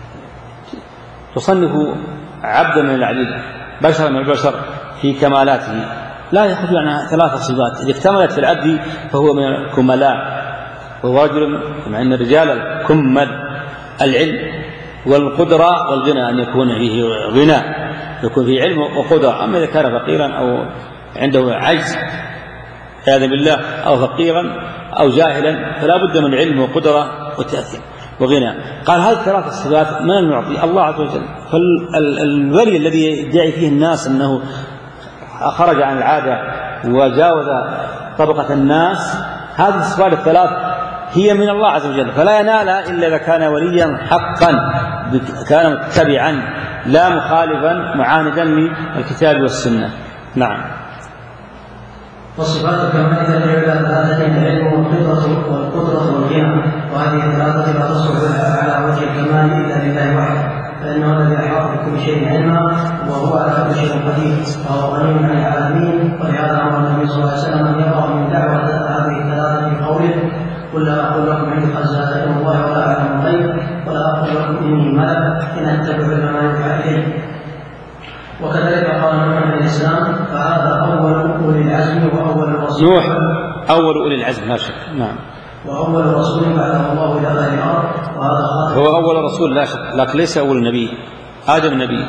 تصنف عبدا من العبيد، بشر من البشر في كمالاته، لا يخرج عنها ثلاث صفات. إذا اكتملت في العبد فهو من الكملاء، وهو رجل، مع أن الرجال الكمل العلم والقدرة والغنى، أن يكون فيه غنى، يكون فيه علم وقدرة. أما إذا كان فقيرا أو عنده عجز عياذا بالله، أو فقيرا أو جاهلا، فلا بد من علم وقدرة وتأثير وغنى. قال هذه ثلاث الصفات من المعطي الله عز وجل. فالولي الذي يدعي فيه الناس أنه خرج عن العادة وجاوز طبقة الناس، هذه الصفات الثلاث هي من الله عز وجل، فلا ينالها إلا إذا كان وليا حقا، كان متبعا لا مخالفا معاندا للكتاب والسنة. نعم. وصفات الكمال تدعو إلى ثلاثة: العلم والقدرة والقدرة والغنى، وهذه الثلاثة لا تصلح على وجه الكمال إلا لله وحده، فإنه الذي أحاط بكل شيء علما وهو على كل شيء قدير، وهو غني عن العالمين. ولهذا أمر النبي صلى الله عليه وسلم أن يقرأ من دعوة هذه الثلاثة في قوله: قل لا أقول لكم عندي خزائن الله ولا أعلم الغيب ولا أقول لكم إني ملك إن أتبع إلا ما يوحى إلي. وكذلك قال نوح عليه السلام: فهذا أول أولي العزم وأول رسول. نوح أول أولي العزم لا شك. نعم. وأول رسول بعثه الله إلى أهل الأرض، وهذا خاتم. هو أول رسول لا شك، لكن ليس أول نبي، آدم النبي.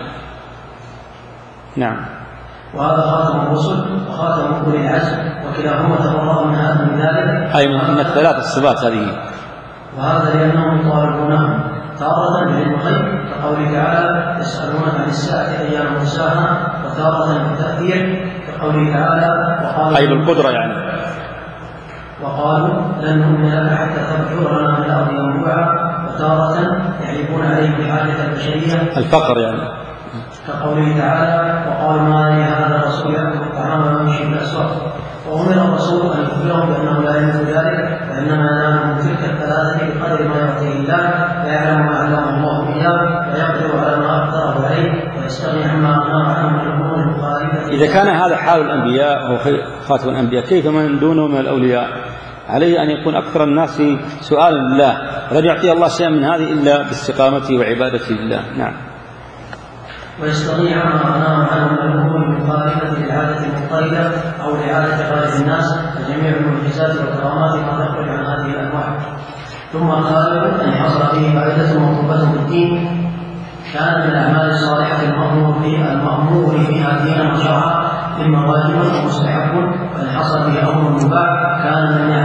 نعم. وهذا خاتم الرسل وخاتم أولي العزم، وكلاهما تبرأ من هذا من ذلك، أي من الثلاث الصفات هذه. وهذا لأنهم يطالبونهم تارة بعلم الغيب كقوله تعالى: يسألونك عن الساعة أيان مرساها، وتارة بالتأثير كقوله تعالى: وقالوا أي بالقدرة يعني، وقالوا لن نؤمن لك حتى تفجر لنا من الأرض ينبوعا، وتارة يحلفون عليه بحاجة البشرية الفقر يعني، كقوله تعالى: وقالوا ما لي هذا الرسول يأكل الطعام ويمشي في الأسواق. وأمر الرسول أن يخبرهم بأنه لا يملك ذلك، وإنما ينال من تلك الثلاثة بقدر ما يعطيه الله، فيعلم ما علمه الله إياه، ويقدر على ما أقدره عليه، ويستغني عما أغناه عنه من الأمور المخالفة. إذا كان هذا حال الأنبياء هو خاتم الأنبياء، كيف من دونه من الأولياء؟ عليه أن يكون أكثر الناس سؤالا لله، ولن يعطي الله شيئا من هذه إلا باستقامته وعبادته لله. نعم. ويستغني عما أغناه عنه من الأمور المخالفة للعادة المضطردة أو لعادة غالب الناس، فجميع المعجزات والكرامات ما تخرج عن هذه الأنواع. ثم قال أن حصل فيه فائدة مطلوبة في الدين، كان من الأعمال الصالحة المأمور فيها المأمور فيها دينا وشرعا، إما واجب ومستحب، وإن حصل فيه أمر مباح كان من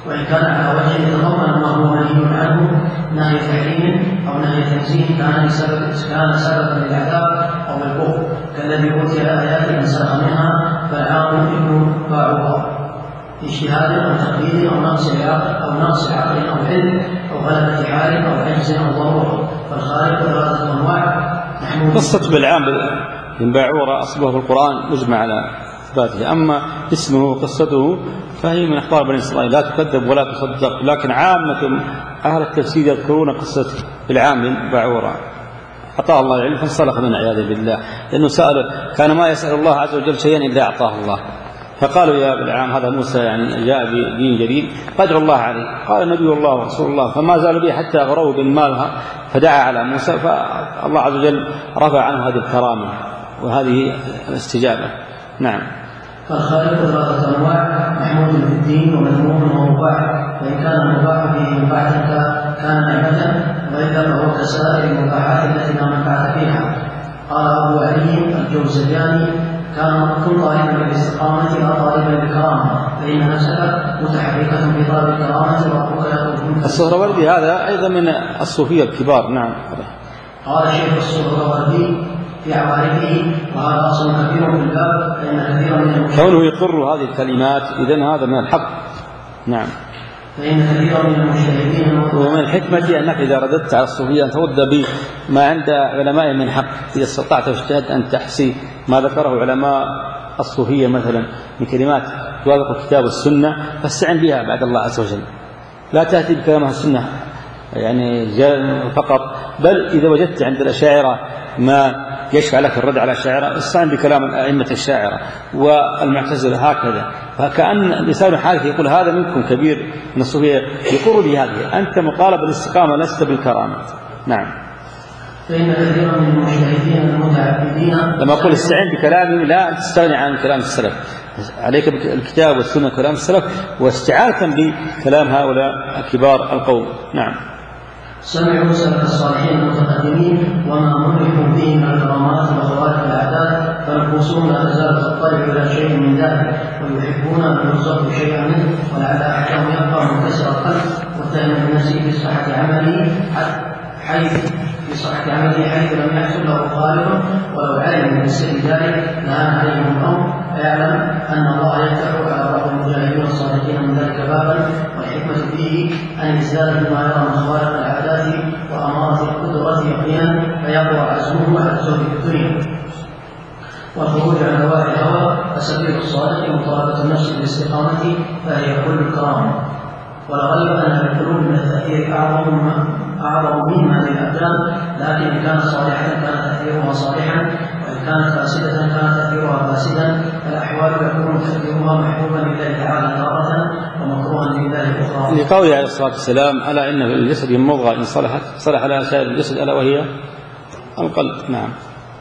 وإن كان على وجه يتضمن ما هو منهي عنه نهي تحريم أو نهي تنزيه كان سبب كان سببا للعذاب أو الكفر، كالذي أوتي آيات من سرق منها فالعاقل ابن باعوها اجتهاد أو تقليد أو نقص عقل أو نقص عقل أو علم أو غلبة حال أو عجز أو ضرورة، فالخالق ثلاثة أنواع. قصة بالعام بن باعورة أصله في القرآن مجمع على إثباته، أما اسمه وقصته فهي من أخبار بني إسرائيل لا تكذب ولا تصدق، لكن عامة أهل التفسير يذكرون قصة بالعام بن باعورة أعطاه الله العلم فانسلخ من عياذ بالله، لأنه سأل كان ما يسأل الله عز وجل شيئا إلا أعطاه الله، فقالوا يا بالعام هذا موسى يعني جاء بدين جديد فادعوا الله عليه، قال نبي الله ورسول الله، فما زالوا به حتى غروا بالمالها فدعا على موسى، فالله عز وجل رفع عنه هذه الكرامة وهذه الاستجابة. نعم. فالخالق ثلاثة أنواع: محمود في الدين ومذموم ومباح، وإن كان المباح به منفعة كان نعمة، وإلا فهو كسائر المباحات التي لا منفعة فيها. قال أبو علي الجوزجاني: كان كن طالبا بالاستقامة لا طالبا بالكرامة، فإن نفسك متحركة في طلب الكرامة وربك يطلب. السهروردي هذا أيضا من الصوفية الكبار. نعم. قال شيخ السهروردي في عوارضه: وهذا أصل كبير في الباب، فإن كثيرا من كونه يقر هذه الكلمات إذن هذا من الحق. نعم. فإن كثيرا من المجتهدين ومن الحكمة أنك إذا رددت على الصوفية أن ترد بما عند علماء من حق، إذا استطعت واجتهدت أن تحصي ما ذكره علماء الصوفية مثلا من كلمات توافق الكتاب والسنة فاستعن بها بعد الله عز وجل، لا تأتي بكلام السنة يعني فقط، بل إذا وجدت عند الأشاعرة ما يشفع لك الرد على الشاعرة استعن بكلام الأئمة الشاعرة والمعتزلة هكذا. فكأن الإنسان حالك يقول هذا منكم كبير من الصوفية يقر بهذه، أنت مطالب بالاستقامة لست بالكرامة. نعم. فإن كثيرا من المجتهدين المتعبدين لما أقول استعن بكلامي لا تستغني عن كلام السلف، عليك بالكتاب والسنة كلام السلف واستعانة بكلام هؤلاء كبار القوم. نعم. سمعوا سلف الصالحين المتقدمين وما ملكوا فيه من الكرامات وخوارق العادات، فنفوسهم لا تزال تطلع الى شيء من ذلك ويحبون ان يرزقوا شيئا منه، ولعل احدهم يبقى منكسر القلب متهم بنفسه بصحه عمله حيث بصحه عمله حيث لم يحصل له خالق، ولو علم بسر ذلك لهان عليهم الامر، فيعلم ان الله يفتح على بعض المجاهدين الصادقين من ذلك بابا، والحكمه فيه ان يزداد بما يرى من خوارق العادات واماره القدره يقينا فيقوى عزمه على الزهد في الدنيا والخروج عن نواحي الهوى، فسبيل الصادق مطالبه النفس بالاستقامه فهي كل الكرامه. ولغير ان للقلوب من التاثير اعظم اعظم مما للابدان، لكن ان كانت صالحه كان تاثيرها صالحا، وان كانت فاسده كان تاثيرها فاسدا، فالاحوال يكون تاثيرها محبوبا لله تعالى تاره ومكروها لله اخرى. لقوله عليه الصلاه والسلام: الا ان في الجسد مضغه ان صلحت صلح لها سائر الجسد الا وهي القلب. نعم.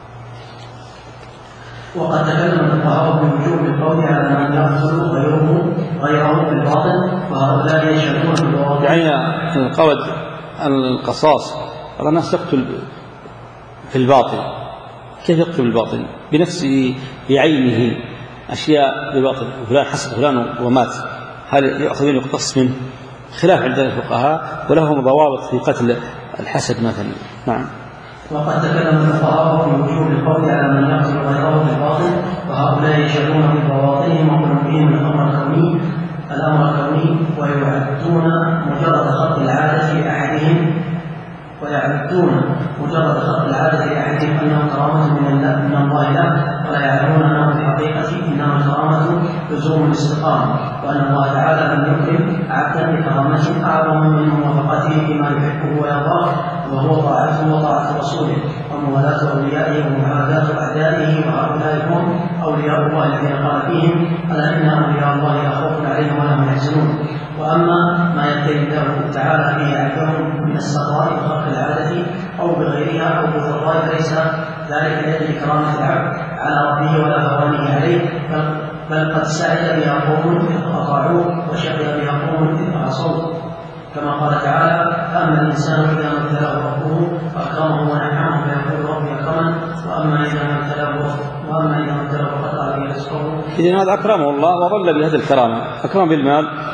وقد تكلم الفقهاء بوجوب القول على من يقتل غيره غيره في الباطل، وهؤلاء يشهدون بالواقع. يعني القول القصاص هذا الناس تقتل في الباطل، كيف يقتل بالباطل؟ بنفسه بعينه أشياء بالباطل، فلان حسب فلان ومات، هل يأخذ منه يقتص منه؟ خلاف عند الفقهاء ولهم ضوابط في قتل الحسد مثلا. نعم. وقد تكلم الفقهاء في وجوب القول على من يقتل غيره في الباطل، وهؤلاء يشهدون ببواطنهم وقلوبهم الامر الكوني الامر الكوني ويعدون مجرد خط العاده لاحدهم ويعدون مجرد خط العاده لاحدهم انه كرامه من الله من الله له، ولا يعلمون انه في الحقيقه انما الكرامه لزوم الاستقامه، وان الله تعالى لم يكرم عبدا بكرامه اعظم من موافقته فيما يحبه ويرضاه، وهو طاعته وطاعة رسوله وموالاة أوليائه ومعاداة أعدائه، وهؤلاء هم أولياء الله الذين قال فيهم: ألا إن أولياء الله لا خوف عليهم ولا هم يحزنون. وأما ما يبتلي الله تعالى به عبدهم من السراء وخرق العادة أو بغيرها أو بالضراء فليس ذلك لأجل كرامة العبد على ربه ولا هوانه عليه، بل قد سعد بها قوم إذ أطاعوه وشقي بها قوم إذ عصوه، كما قال تعالى: فأما الإنسان إذا ما ابتلاه ربه فأكرمه ونعمه فيقول ربي أكرمن، وأما إذا ما ابتلاه وأما إذا ما ابتلاه فقد أعطاه رزقه. إذن هذا أكرمه الله وظل بهذه الكرامة، أكرم بالمال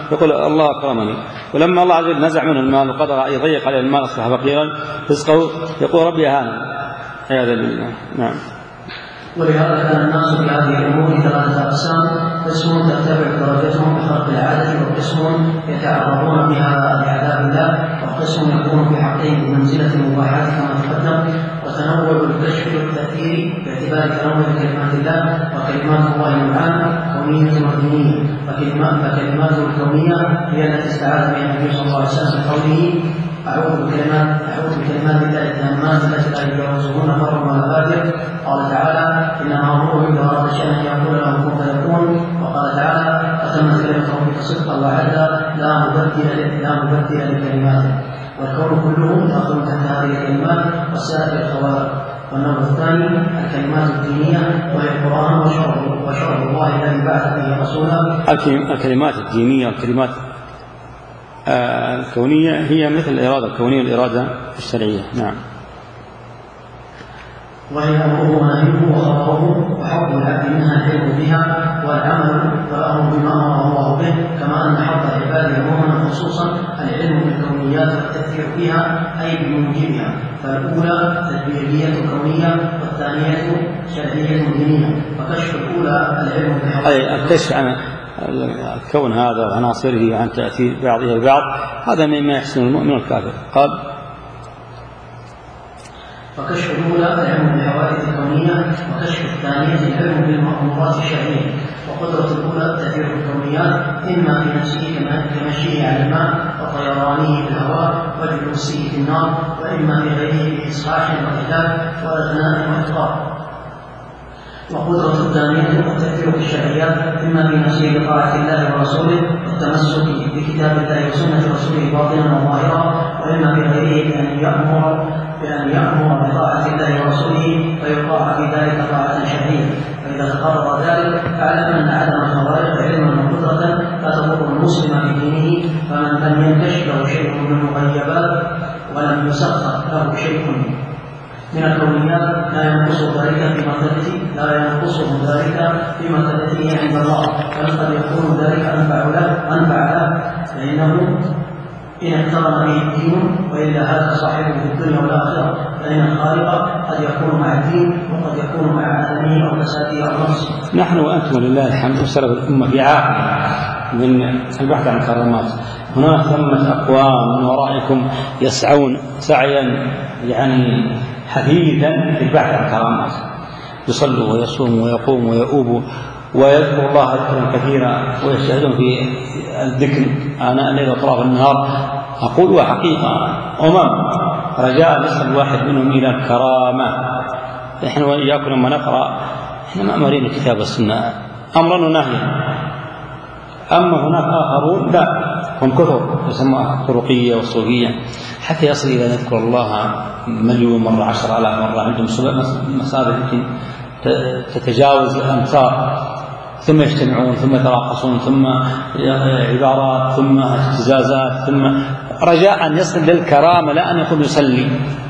يقول الله أكرمني. ولما الله عز وجل نزع منه المال وقدر يضيق عليه المال أصبح فقيرا رزقه يقول ربي أهانا. هذا بالله. نعم. ولهذا كان الناس في هذه الامور ثلاثه اقسام: قسم ترتفع درجتهم بخرق العاده، وقسم يتعرضون بها لعذاب الله، وقسم يكون في حقهم بمنزله المباحات كما تقدم. وتنوع الكشف والتاثير باعتبار تنوع كلمات الله، وكلمات الله نوعان: كونيه ودينيه. فكلماته الكونيه هي التي استعاذ بها النبي صلى الله عليه وسلم بقوله: أعوذ بكلمات أعوذ بكلمات الله التامات التي لا يجاوزهن بر ولا فاجر. قال تعالى: إنما أمره إذا أراد شيئا أن يقول له كن فيكون. وقال تعالى: وتمت كلمة ربك صدقا وعدلا لا مبدل لا مبدل لكلماته. والكون كله يدخل تحت هذه الكلمات وسائر الخوارق. والنوع الثاني الكلمات الدينية، وهي القرآن وشرع الله الذي بعث به رسولا. الكلمات الدينية والكلمات الكونية هي مثل الإرادة الكونية والإرادة الشرعية. نعم. وهي أمره ونهيه وخبره، وحق العبد منها العلم بها والعمل والأمر بما أمر الله به، كما أن حق العباد عموما خصوصا العلم بالكونيات والتأثير فيها أي بموجبها. فالأولى تدبيرية كونية، والثانية شرعية دينية. فكشف الأولى العلم بها أي الكشف عن الكون هذا وعناصره عن تأثير بعضها البعض، هذا مما يحسن المؤمن والكافر. قال: فكشف الأولى العلم بالحوادث الكونية، وكشف الثانية العلم بالمأمورات الشرعية. وقدرة الأولى التأثير في الكونيات إما في نفسه كمشيه على الماء وطيرانه في الهواء وجلوسه في النار، وإما في غيره بإصحاح وإهلاك وإغناء وإفطار. وقدرة الثانية التأثير في الشرعيات إما في نفسه بطاعة الله ورسوله والتمسك بكتاب الله وسنة رسوله باطنا وظاهرا، وإما في غيره بأن يأمر بأن يأمر بطاعة الله ورسوله فيطاع في ذلك طاعة شرعية. فإذا تقرر ذلك فاعلم أن عدم الخوارق علما وقدرة لا تضر المسلم في دينه. فمن لم ينكشف له شيء من المغيبات ولم يسخر له شيء من الكونيات لا ينقص ذلك في مرتبته لا ينقصه ذلك في مرتبته عند الله، بل قد يكون ذلك أنفع له أنفع له لأنه إن اقترن به الدين، وإلا هذا صاحبه في الدنيا والآخرة. فإن الخالق قد يكون مع الدين وقد يكون مع عدمه أو فساده أو نقصه. نحن وأنتم لله الحمد وسلف الأمة في عافية من البحث عن الكرامات. هناك ثمة أقوام من ورائكم يسعون سعيا يعني حثيثا في البحث عن الكرامات، يصلوا ويصوموا ويقوموا ويؤوبوا ويذكر الله ذكرا كثيرا ويجتهدون في الذكر آناء الليل وأطراف النهار. أقول وحقيقة أمم رجاء يصل الواحد منهم إلى الكرامة. نحن وإياكم لما نقرأ إحنا مأمورين الكتاب والسنة أمرا ونهيا، أما هناك آخرون لا هم كثر يسمى الطرقية والصوفية حتى يصل إلى نذكر الله مليون مرة عشر آلاف مرة، عندهم مسافة يمكن تتجاوز الأمتار، ثم يجتمعون ثم يتراقصون ثم عبارات ثم اهتزازات ثم رجاء أن يصل للكرامة لا أن يكون يصلي.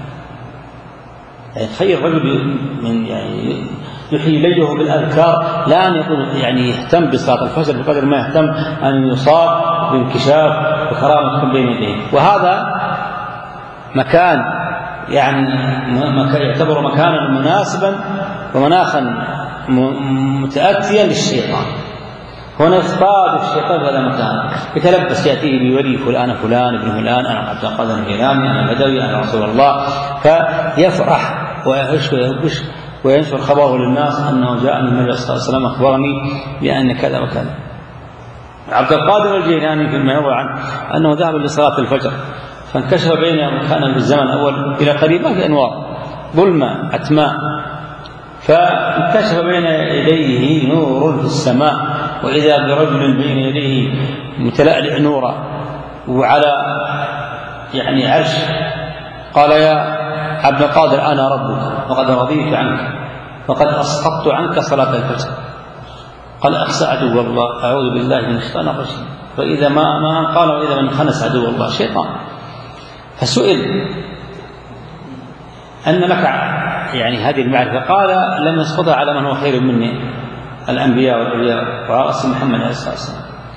يعني تخيل رجل من يعني يحيي ليله بالأذكار لا أن يكون يعني يهتم بصلاة الفجر بقدر ما يهتم أن يصاب بانكشاف وكرامة بين يديه. وهذا مكان يعني يعتبر مكانا مناسبا ومناخا متأتيا للشيطان. هنا اصطاد الشيطان في هذا المكان يتلبس يأتيه بولي فلان فلان ابن فلان أنا عبد القادر الجيلاني أنا بدوي أنا رسول الله، فيفرح ويهش ويهبش وينشر خبره للناس أنه جاءني النبي صلى الله عليه وسلم أخبرني بأن كذا وكذا. عبد القادر الجيلاني فيما يروى عنه أنه ذهب لصلاة الفجر فانكشف بينه كان بالزمن الأول إلى قريب ما في أنوار ظلمة أتماء، فانكشف بين يديه نور في السماء وإذا برجل بين يديه متلألئ نورا وعلى يعني عرش. قال يا عبد القادر أنا ربك وقد رضيت عنك وقد أسقطت عنك صلاة الفجر. قال أخسى عدو الله أعوذ بالله من الشيطان الرجيم. فإذا ما ما قال وإذا من خنس عدو الله شيطان. فسئل أن لك يعني هذه المعرفة؟ قال لم يسقطها على من هو خير مني الأنبياء والأولياء وعلى رأس محمد عليه الصلاة والسلام.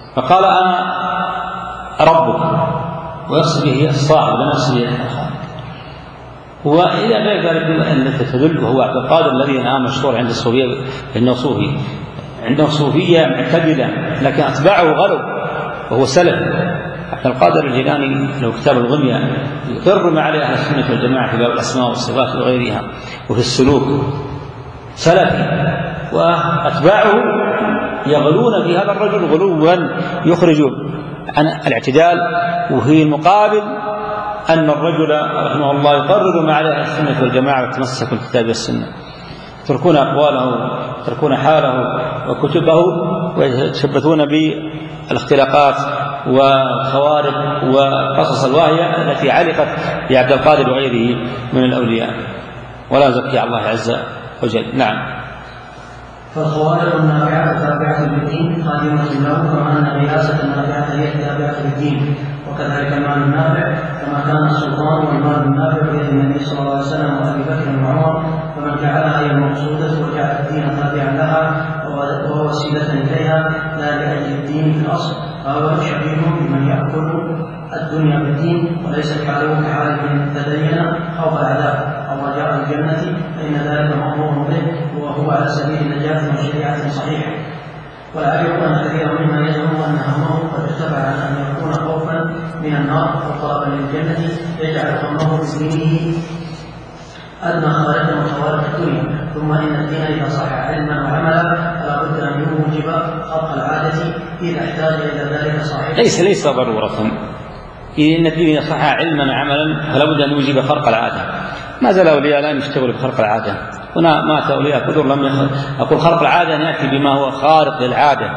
فقال أنا ربك، ويقصد به الصاحب لنفسه الخالق. وإلى غير ذلك التي تدل وهو عبد القادر الذي نام مشهور عند الصوفية إنه صوفي، عنده صوفية معتدلة لكن أتباعه غلو وهو سلف. عبد القادر الجيلاني له كتاب الغنية يقر ما عليه أهل السنة والجماعة في باب الأسماء والصفات وغيرها وفي السلوك سلفي، وأتباعه يغلون في هذا الرجل غلوا يخرج عن الاعتدال، وفي المقابل أن الرجل رحمه الله يقرر ما عليه السنة والجماعة وتمسك بالكتاب والسنة، يتركون أقواله يتركون حاله وكتبه ويتشبثون بالاختلاقات والخوارق وقصص الواهية التي علقت بعبد القادر وغيره من الأولياء، ولا زكي على الله عز وجل. نعم. فالخوارق النافعة تابعة للدين خادمة له، كما أن الرئاسة النافعة هي التابعة للدين، وكذلك المال النافع كما كان السلطان والمال النافع بيد النبي صلى الله عليه وسلم وأبي بكر وعمر، فمن جعلها هي المقصودة وجعل الدين تابعا لها ووسيلة إليها لا لأجل الدين في الأصل، فهو شبيه بمن يأكل الدنيا بالدين وليس حاله كحال من تدين خوف العذاب أو رجاء الجنة، فإن ذلك مأمور به وهو على سبيل نجاة وشريعة صحيحة. ولا يعلم أن كثيرا مما يزعم أن همه قد ارتفع عن أن يكون خوفا من النار وطلبا للجنة يجعل همه بدينه أدنى خارج من خوارق الدنيا. ثم إن الدين إذا صح علما وعملا فلا بد أن يوجب خلق العادة إذا احتاج إلى ذلك صحيح. ليس ليس ضرورة، إن الدين إذا صح علما وعملا فلا بد أن يوجب خلق العادة. ما زال أولياء الآن يشتغلوا بخلق العادة، هنا مات أولياء كثر لم يخلق. أقول خلق العادة أن يأتي بما هو خارق للعادة،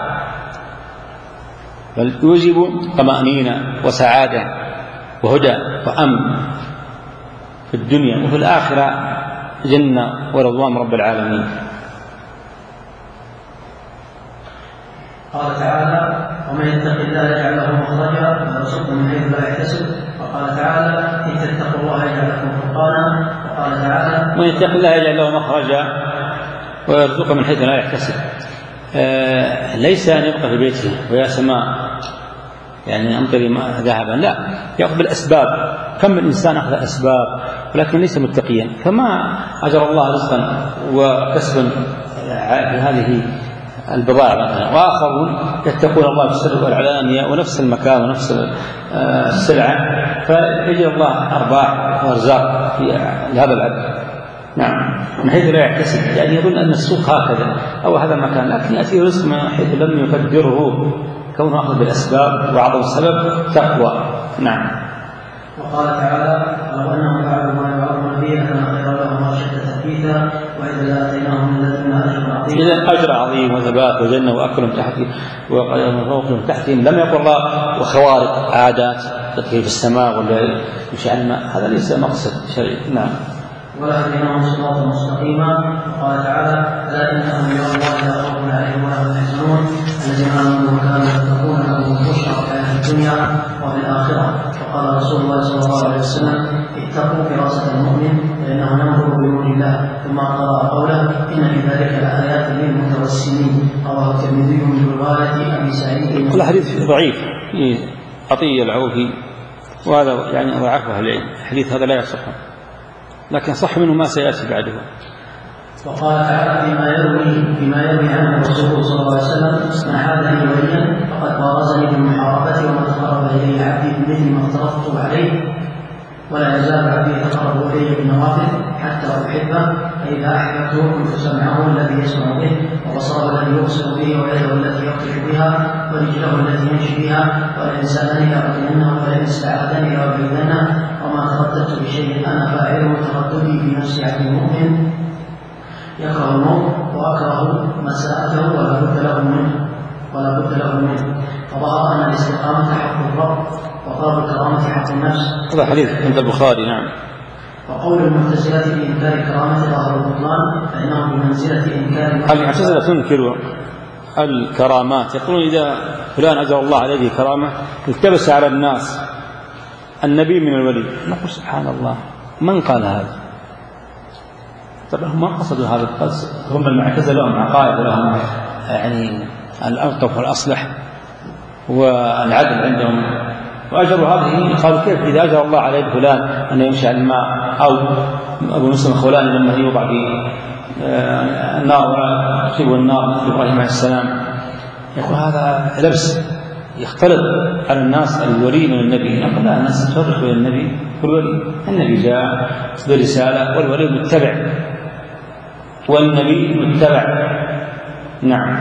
بل يوجب طمأنينة وسعادة وهدى وأمن في الدنيا وفي الآخرة جنة ورضوان رب العالمين. قال تعالى: ومن يتق الله يجعل له مخرجا ويرزقه من حيث لا يحتسب. وقال تعالى: إن تتقوا الله يجعل لكم فرقانا. وقال تعالى: ومن يتق الله يجعل له مخرجا ويرزقه من حيث لا يحتسب. آه ليس أن يبقى في بيته ويا سماء يعني أمطري ذهبا، لا، يأخذ بالأسباب. كم من إنسان أخذ أسباب ولكن ليس متقيا، فما أجر الله رزقا وكسبا في هذه البضائع مثلا، وآخرون يتقون الله في السر والعلانية ونفس المكان ونفس السلعة، فيجعل الله أرباح وأرزاق في هذا العبد. نعم، من حيث لا يحتسب، يعني يظن أن السوق هكذا أو هذا المكان، لكن يأتي رزق من حيث لم يقدره، كونه أخذ بالأسباب وعظم السبب تقوى. نعم. وقال تعالى: ولو أنهم فعلوا ما يوعظون به لكان خيرا لهم وأشد تثبيتا وإذا لآتيناهم من لدنا أجرا عظيما. إذا أجر عظيم وثبات وجنة وأكلهم تحتهم وقدرهم فوقهم تحتهم، لم يقل الله وخوارق عادات تطفي في السماء ولا يمشي على الماء، هذا ليس مقصد شرعي. نعم. ولهديناهم صراطا مستقيما. وقال تعالى: ألا إن أولياء الله لا خوف عليهم ولا هم يحزنون الذين آمنوا وكانوا يتقون لهم البشرى في الحياة الدنيا وفي الآخرة. وقال رسول الله صلى الله عليه وسلم: اتقوا فراسة المؤمن فإنه ينظر بنور الله. ثم قرأ قوله: إن في ذلك لآيات للمتوسمين. رواه الترمذي من رواية أبي سعيد. الحديث ضعيف في عطية العوفي، وهذا يعني ضعفه العلم، الحديث هذا لا يصح، لكن صح منه ما سيأتي بعده. وقال تعالى فيما يروي فيما يروي عنه الرسول صلى الله عليه وسلم: من حادني وليا فقد بارزني بالمحاربة، وما تقرب إلي عبدي بمثل ما افترضت عليه، ولا يزال عبدي يتقرب إلي بالنوافل حتى أحبه، فإذا أحببته كنت سمعه الذي يسمع به وبصره الذي يبصر به ويده التي يبطش بها ورجله التي يمشي بها، ولئن سألني لأعطينه ولئن استعاذني لأعيذنه، وما ترددت بشيء أنا فاعله ترددي في نفس عبد المؤمن يكره الموت وأكره مساءته ولا بد له منه ولا بد له منه. فظهر أن الاستقامة حق الرب وطلب الكرامة حق النفس. هذا حديث عند البخاري. نعم. وقول المعتزلة في إنكار الكرامة ظاهر البطلان، فإنهم بمنزلة إنكار. المعتزلة تنكر الكرامات، يقولون إذا فلان أجر الله عليه كرامة التبس على الناس النبي من الولي. نقول سبحان الله، من قال هذا؟ طبعا هم ما قصدوا هذا القصد، هم المعتزلة لهم عقائد، لهم يعني الألطف والأصلح، والعدل عندهم. وأجروا هذه قالوا كيف إذا أجر الله على يد فلان أنه يمشي على الماء، أو أبو مسلم الخولاني لما يوضع في النار ولا تصيبه النار مثل إبراهيم عليه السلام، يقول هذا لبس يختلط على الناس الولي من النبي. نقول لا، الناس تفرق بين النبي والولي. النبي جاء برسالة والولي متبع والنبي متبع. نعم.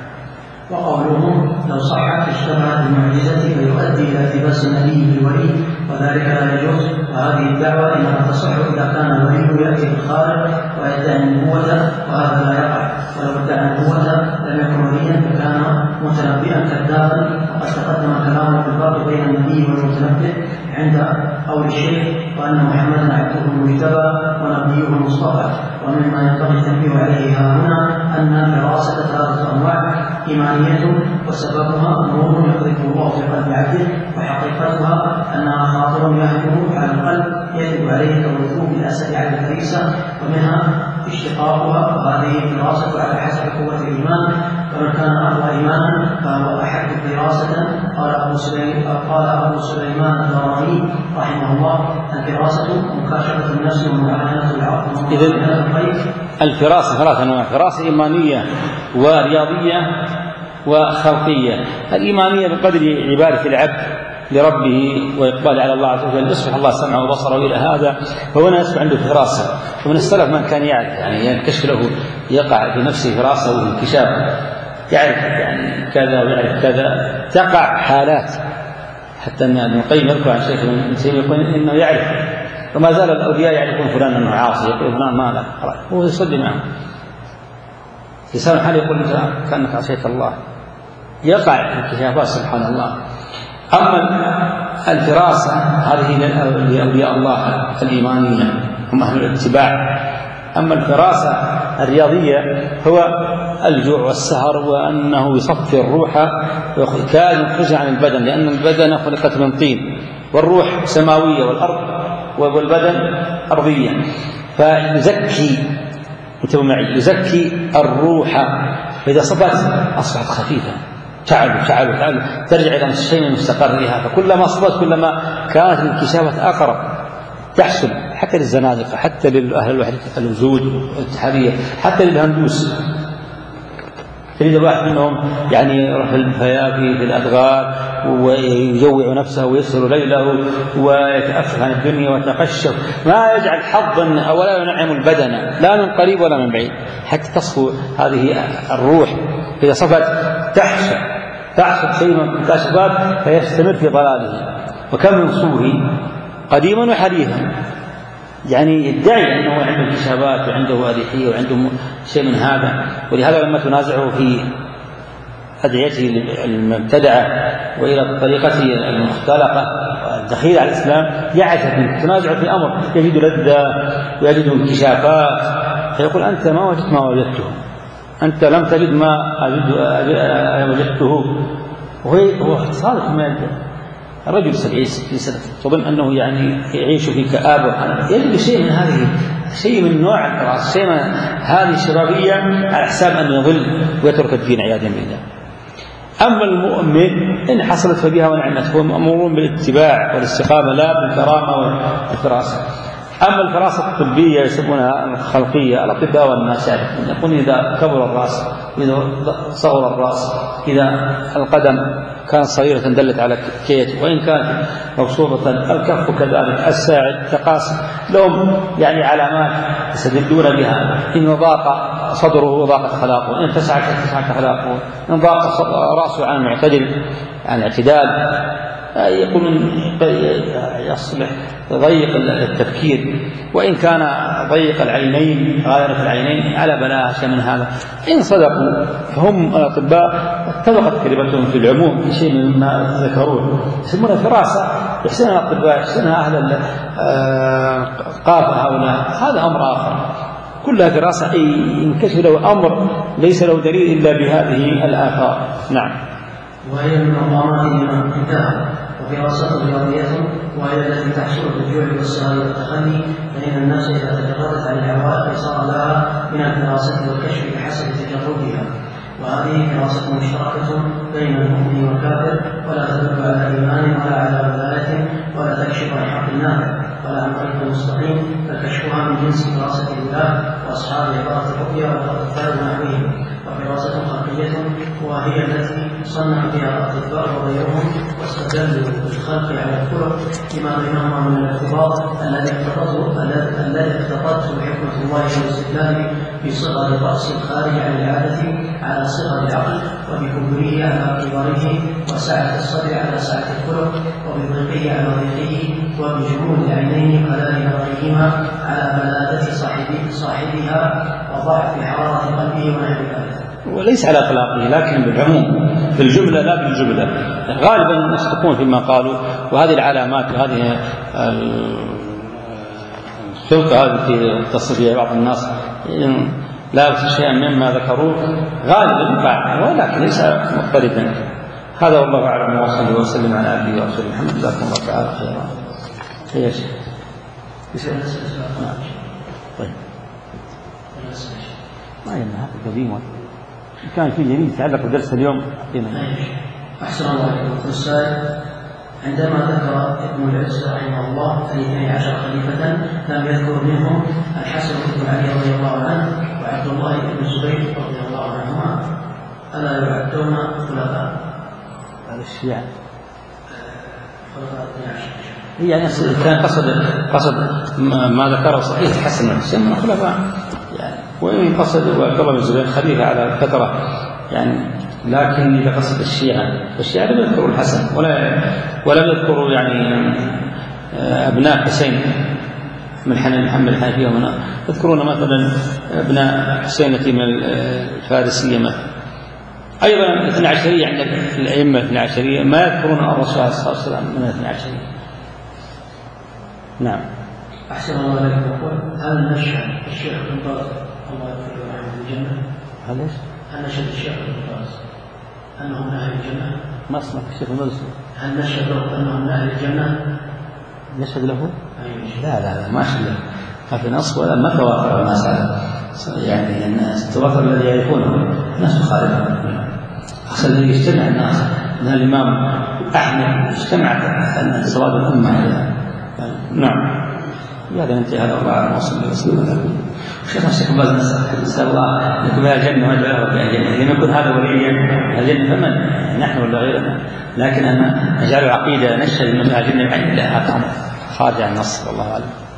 وقولهم لو صحت اشتبهت المعجزة فيؤدي إلى التباس النبي بالولي، وذلك لا يجوز. وهذه الدعوة إنما تصح إذا كان الولي يأتي بالخارج ويدعي النبوة، وهذا لا يقع. ولو ادعى النبوة لم يكن وليا فكان متنبئا كذابا. وقد تقدم كلامه في الفرق بين النبي والمتنبئ عند قول الشيخ، وأن محمدا عبده المجتبى ونبيه المصطفى. ومما ينبغي التنبيه عليه ها هنا أن الفراسة ثلاثة أنواع: إيمانية وسببها أمور يقذف الله في قلب عبده، وحقيقتها أنها خاطر يهجم على القلب يجب عليه توقفه بالأسد على الفريسة، ومنها اشتقاقها. وهذه الفراسة على حسب قوة الإيمان، فمن كان أقوى إيمانا فهو أحد فراسة. قال أبو سليمان قال أبو سليمان الداراني رحمه الله: الفراسة مكاشفة النفس ومعاينة العقل. إذن الفراسة ثلاثة أنواع: فراسة إيمانية ورياضية وخلقية. الإيمانية بقدر عبادة العبد لربه وإقبال على الله عز وجل، يصبح الله سمعه وبصره إلى هذا، فهنا يصبح عنده فراسة. ومن السلف من كان يعرف يعني ينكشف له، يقع في نفسه فراسة وانكشاف، يعرف يعني كذا ويعرف كذا، تقع حالات. حتى أن ابن القيم يذكر عن شيخ ابن تيمية يقول إنه يعرف، وما زال الأولياء يعرفون فلان أنه عاصي، يقول فلان ما له، هو يصلي معه في لسان حال يقول أنت كأنك عصيت الله، يقع انكشافات سبحان الله. أما الفراسة هذه لأولياء الله الإيمانية هم أهل الاتباع. أما الفراسة الرياضية هو الجوع والسهر، وأنه يصفي الروح كاد يخرجها عن البدن، لأن البدن خلقت من طين والروح سماوية والأرض والبدن أرضية، فيزكي انتبهوا معي، يزكي الروح، فإذا صفت أصبحت خفيفة، تعالوا تعالوا تعالوا ترجع إلى الشيء من مستقرها. فكلما صفت كلما كانت الانكشافات أقرب تحصل، حتى للزنادقة، حتى للأهل الوحدة الوجود والاتحادية، حتى للهندوس. تريد الواحد منهم يعني يروح في الفيافي في الأدغال ويجوع نفسه ويسهر ليله ويتأفه عن الدنيا ويتقشف، ما يجعل حظا ولا ينعم البدن لا من قريب ولا من بعيد، حتى تصفو هذه الروح. إذا صفت تحصل تحصل شيء من الكاشفات فيستمر في ضلاله. وكم من صوفي قديما وحديثا يعني يدعي أنه عنده انكشافات وعنده أريحية وعنده شيء من هذا، ولهذا لما تنازعه في أدعيته المبتدعة وإلى طريقته المختلقة الدخيلة على الإسلام يعتقد تنازع في أمر يجد لذة ويجد انكشافات، فيقول أنت ما وجدت ما وجدته، أنت لم تجد ما وجدته. وهو اختصار في المادة. الرجل سبعين سنة تظن أنه يعني يعيش في كآبة، يجد شيء من هذه شيء من نوع التراث، شيء من هذه الشرابية على حساب أن يضل ويترك الدين عياذا بالله. أما المؤمن إن حصلت فبها ونعمت، هو مأمور بالاتباع والاستقامة لا بالكرامة والفراسة. أما الفراسة الطبية يسمونها الخلقية، الأطباء والناس يعرفون، يقول إذا كبر الرأس، إذا صغر الرأس، إذا القدم كانت صغيرة دلت على كيت، وإن كانت مبسوطة الكف كذلك، الساعد تقاسم، لهم يعني علامات يستدلون بها. إن ضاق صدره وضاقت خلاقه، إن اتسعت اتسعت خلاقه، إن ضاق رأسه عن المعتدل عن الاعتدال، يقولون يصبح ضيق التفكير، وإن كان ضيق العينين غائرة العينين على بلاها شيء من هذا. إن صدقوا فهم الأطباء اتفقت كلمتهم في العموم في شيء مما ذكروه، يسمونها فراسة، يحسنها الأطباء، يحسنها أهل القافة هؤلاء، هذا أمر آخر. كلها دراسة ينكشف له أمر ليس له دليل إلا بهذه الآثار. نعم. وهي من مقامات الانتهاء وفراسة رياضية، وهي التي تحصل بالجوع والسهر والتخلي، فإن الناس إذا تجردت عن العوائق صار لها من الدراسة والكشف بحسب تجردها. وهذه فراسة مشتركة بين المؤمن والكافر، ولا تدل على إيمان ولا على ولاية، ولا تكشف عن حق النافع ولا عن طريق المستقيم، فكشفها من جنس فراسة الله وأصحاب عبارة الرؤيا والأطفال ونحوهم. وفراسة خلقية وهي التي صنع بها الأطباء وغيرهم واستدلوا بالخلق على الخلق لما بينهما من الارتباط الذي اقتضته الذي اقتضته حكمة الله والاستدلال بصغر رأس الخارج عن العادة على صغر العقل، وبكبره على كبره، وسعة الصدر على سعة الخلق، وبضيقه على ضيقه، وبجمود العينين على نظرهما على بلادة صاحبها، وضعف حرارة قلبه ونحو ذلك. وليس على إطلاقه لكن بالعموم، في الجملة لا بالجملة. غالبا يصدقون فيما قالوا. وهذه العلامات وهذه الخلقة هذه في تصفية بعض الناس لا يرسل شيئا مما ذكروه غالبا بعد، ولكن ليس مضطردا. هذا والله أعلم، وصلى وسلم على عبده ورسوله محمد. جزاكم الله تعالى خيرا. يا شيخ طيب ما يمنع هذا قديم كان في جميل يتعلق بدرس اليوم. أحسن الله عليكم. السائل: عندما ذكر ابن العز رحمه الله الاثني عشر خليفة لم يذكر منهم الحسن بن علي رضي الله عنه وعبد الله بن الزبير رضي الله عنهما، ألا يعدون خلفاء؟ هذا الشيعة خلفاء اثني عشر يعني كان قصد قصد ما ذكره صحيح حسن بن حسين خلفاء يعني، وإن قصد وعبد الله بن الزبير خليفة على فترة يعني. لكن إذا قصد الشيعة فالشيعة لم يذكروا الحسن ولا ولم يذكروا يعني أبناء حسين من محمد الحنفية ومن يذكرون مثلا أبناء حسينة من الفارسية مثلا. أيضا الاثنى عشرية عند الأئمة الاثنى عشرية ما يذكرون الرسول صلى الله عليه وسلم من الاثنى عشرية. نعم. أحسن الله عليكم. هل نشهد الشيخ بن باز الله يغفر له في الجنة؟ هل ايش؟ هل نشهد الشيخ بن باز أنه من أهل الجنة؟ ما اسمك الشيخ بن باز؟ هل نشهد له أنه من أهل الجنة؟ نشهد له؟ أيوة. لا لا لا ما شهد له. ما في نص ولا ما توافر الناس على يعني الناس توافر الذي يعرفونه الناس مخالفة. أصل الذي يجتمع الناس من الإمام أحمد اجتمعت أن صواب الأمة عليها. نعم. بهذا ننتهي. هذا الله أعلم. وصلى الله وسلم على نبينا شيخنا الشيخ باز. نسأل الله لكم بها الجنة وجعله بها الجنة. لم يكن هذا وليا الجنة فمن نحن ولا غيرنا، لكن أن نجعل عقيدة نشهد من بها الجنة بعين الله هذا أمر خارج عن النص والله أعلم.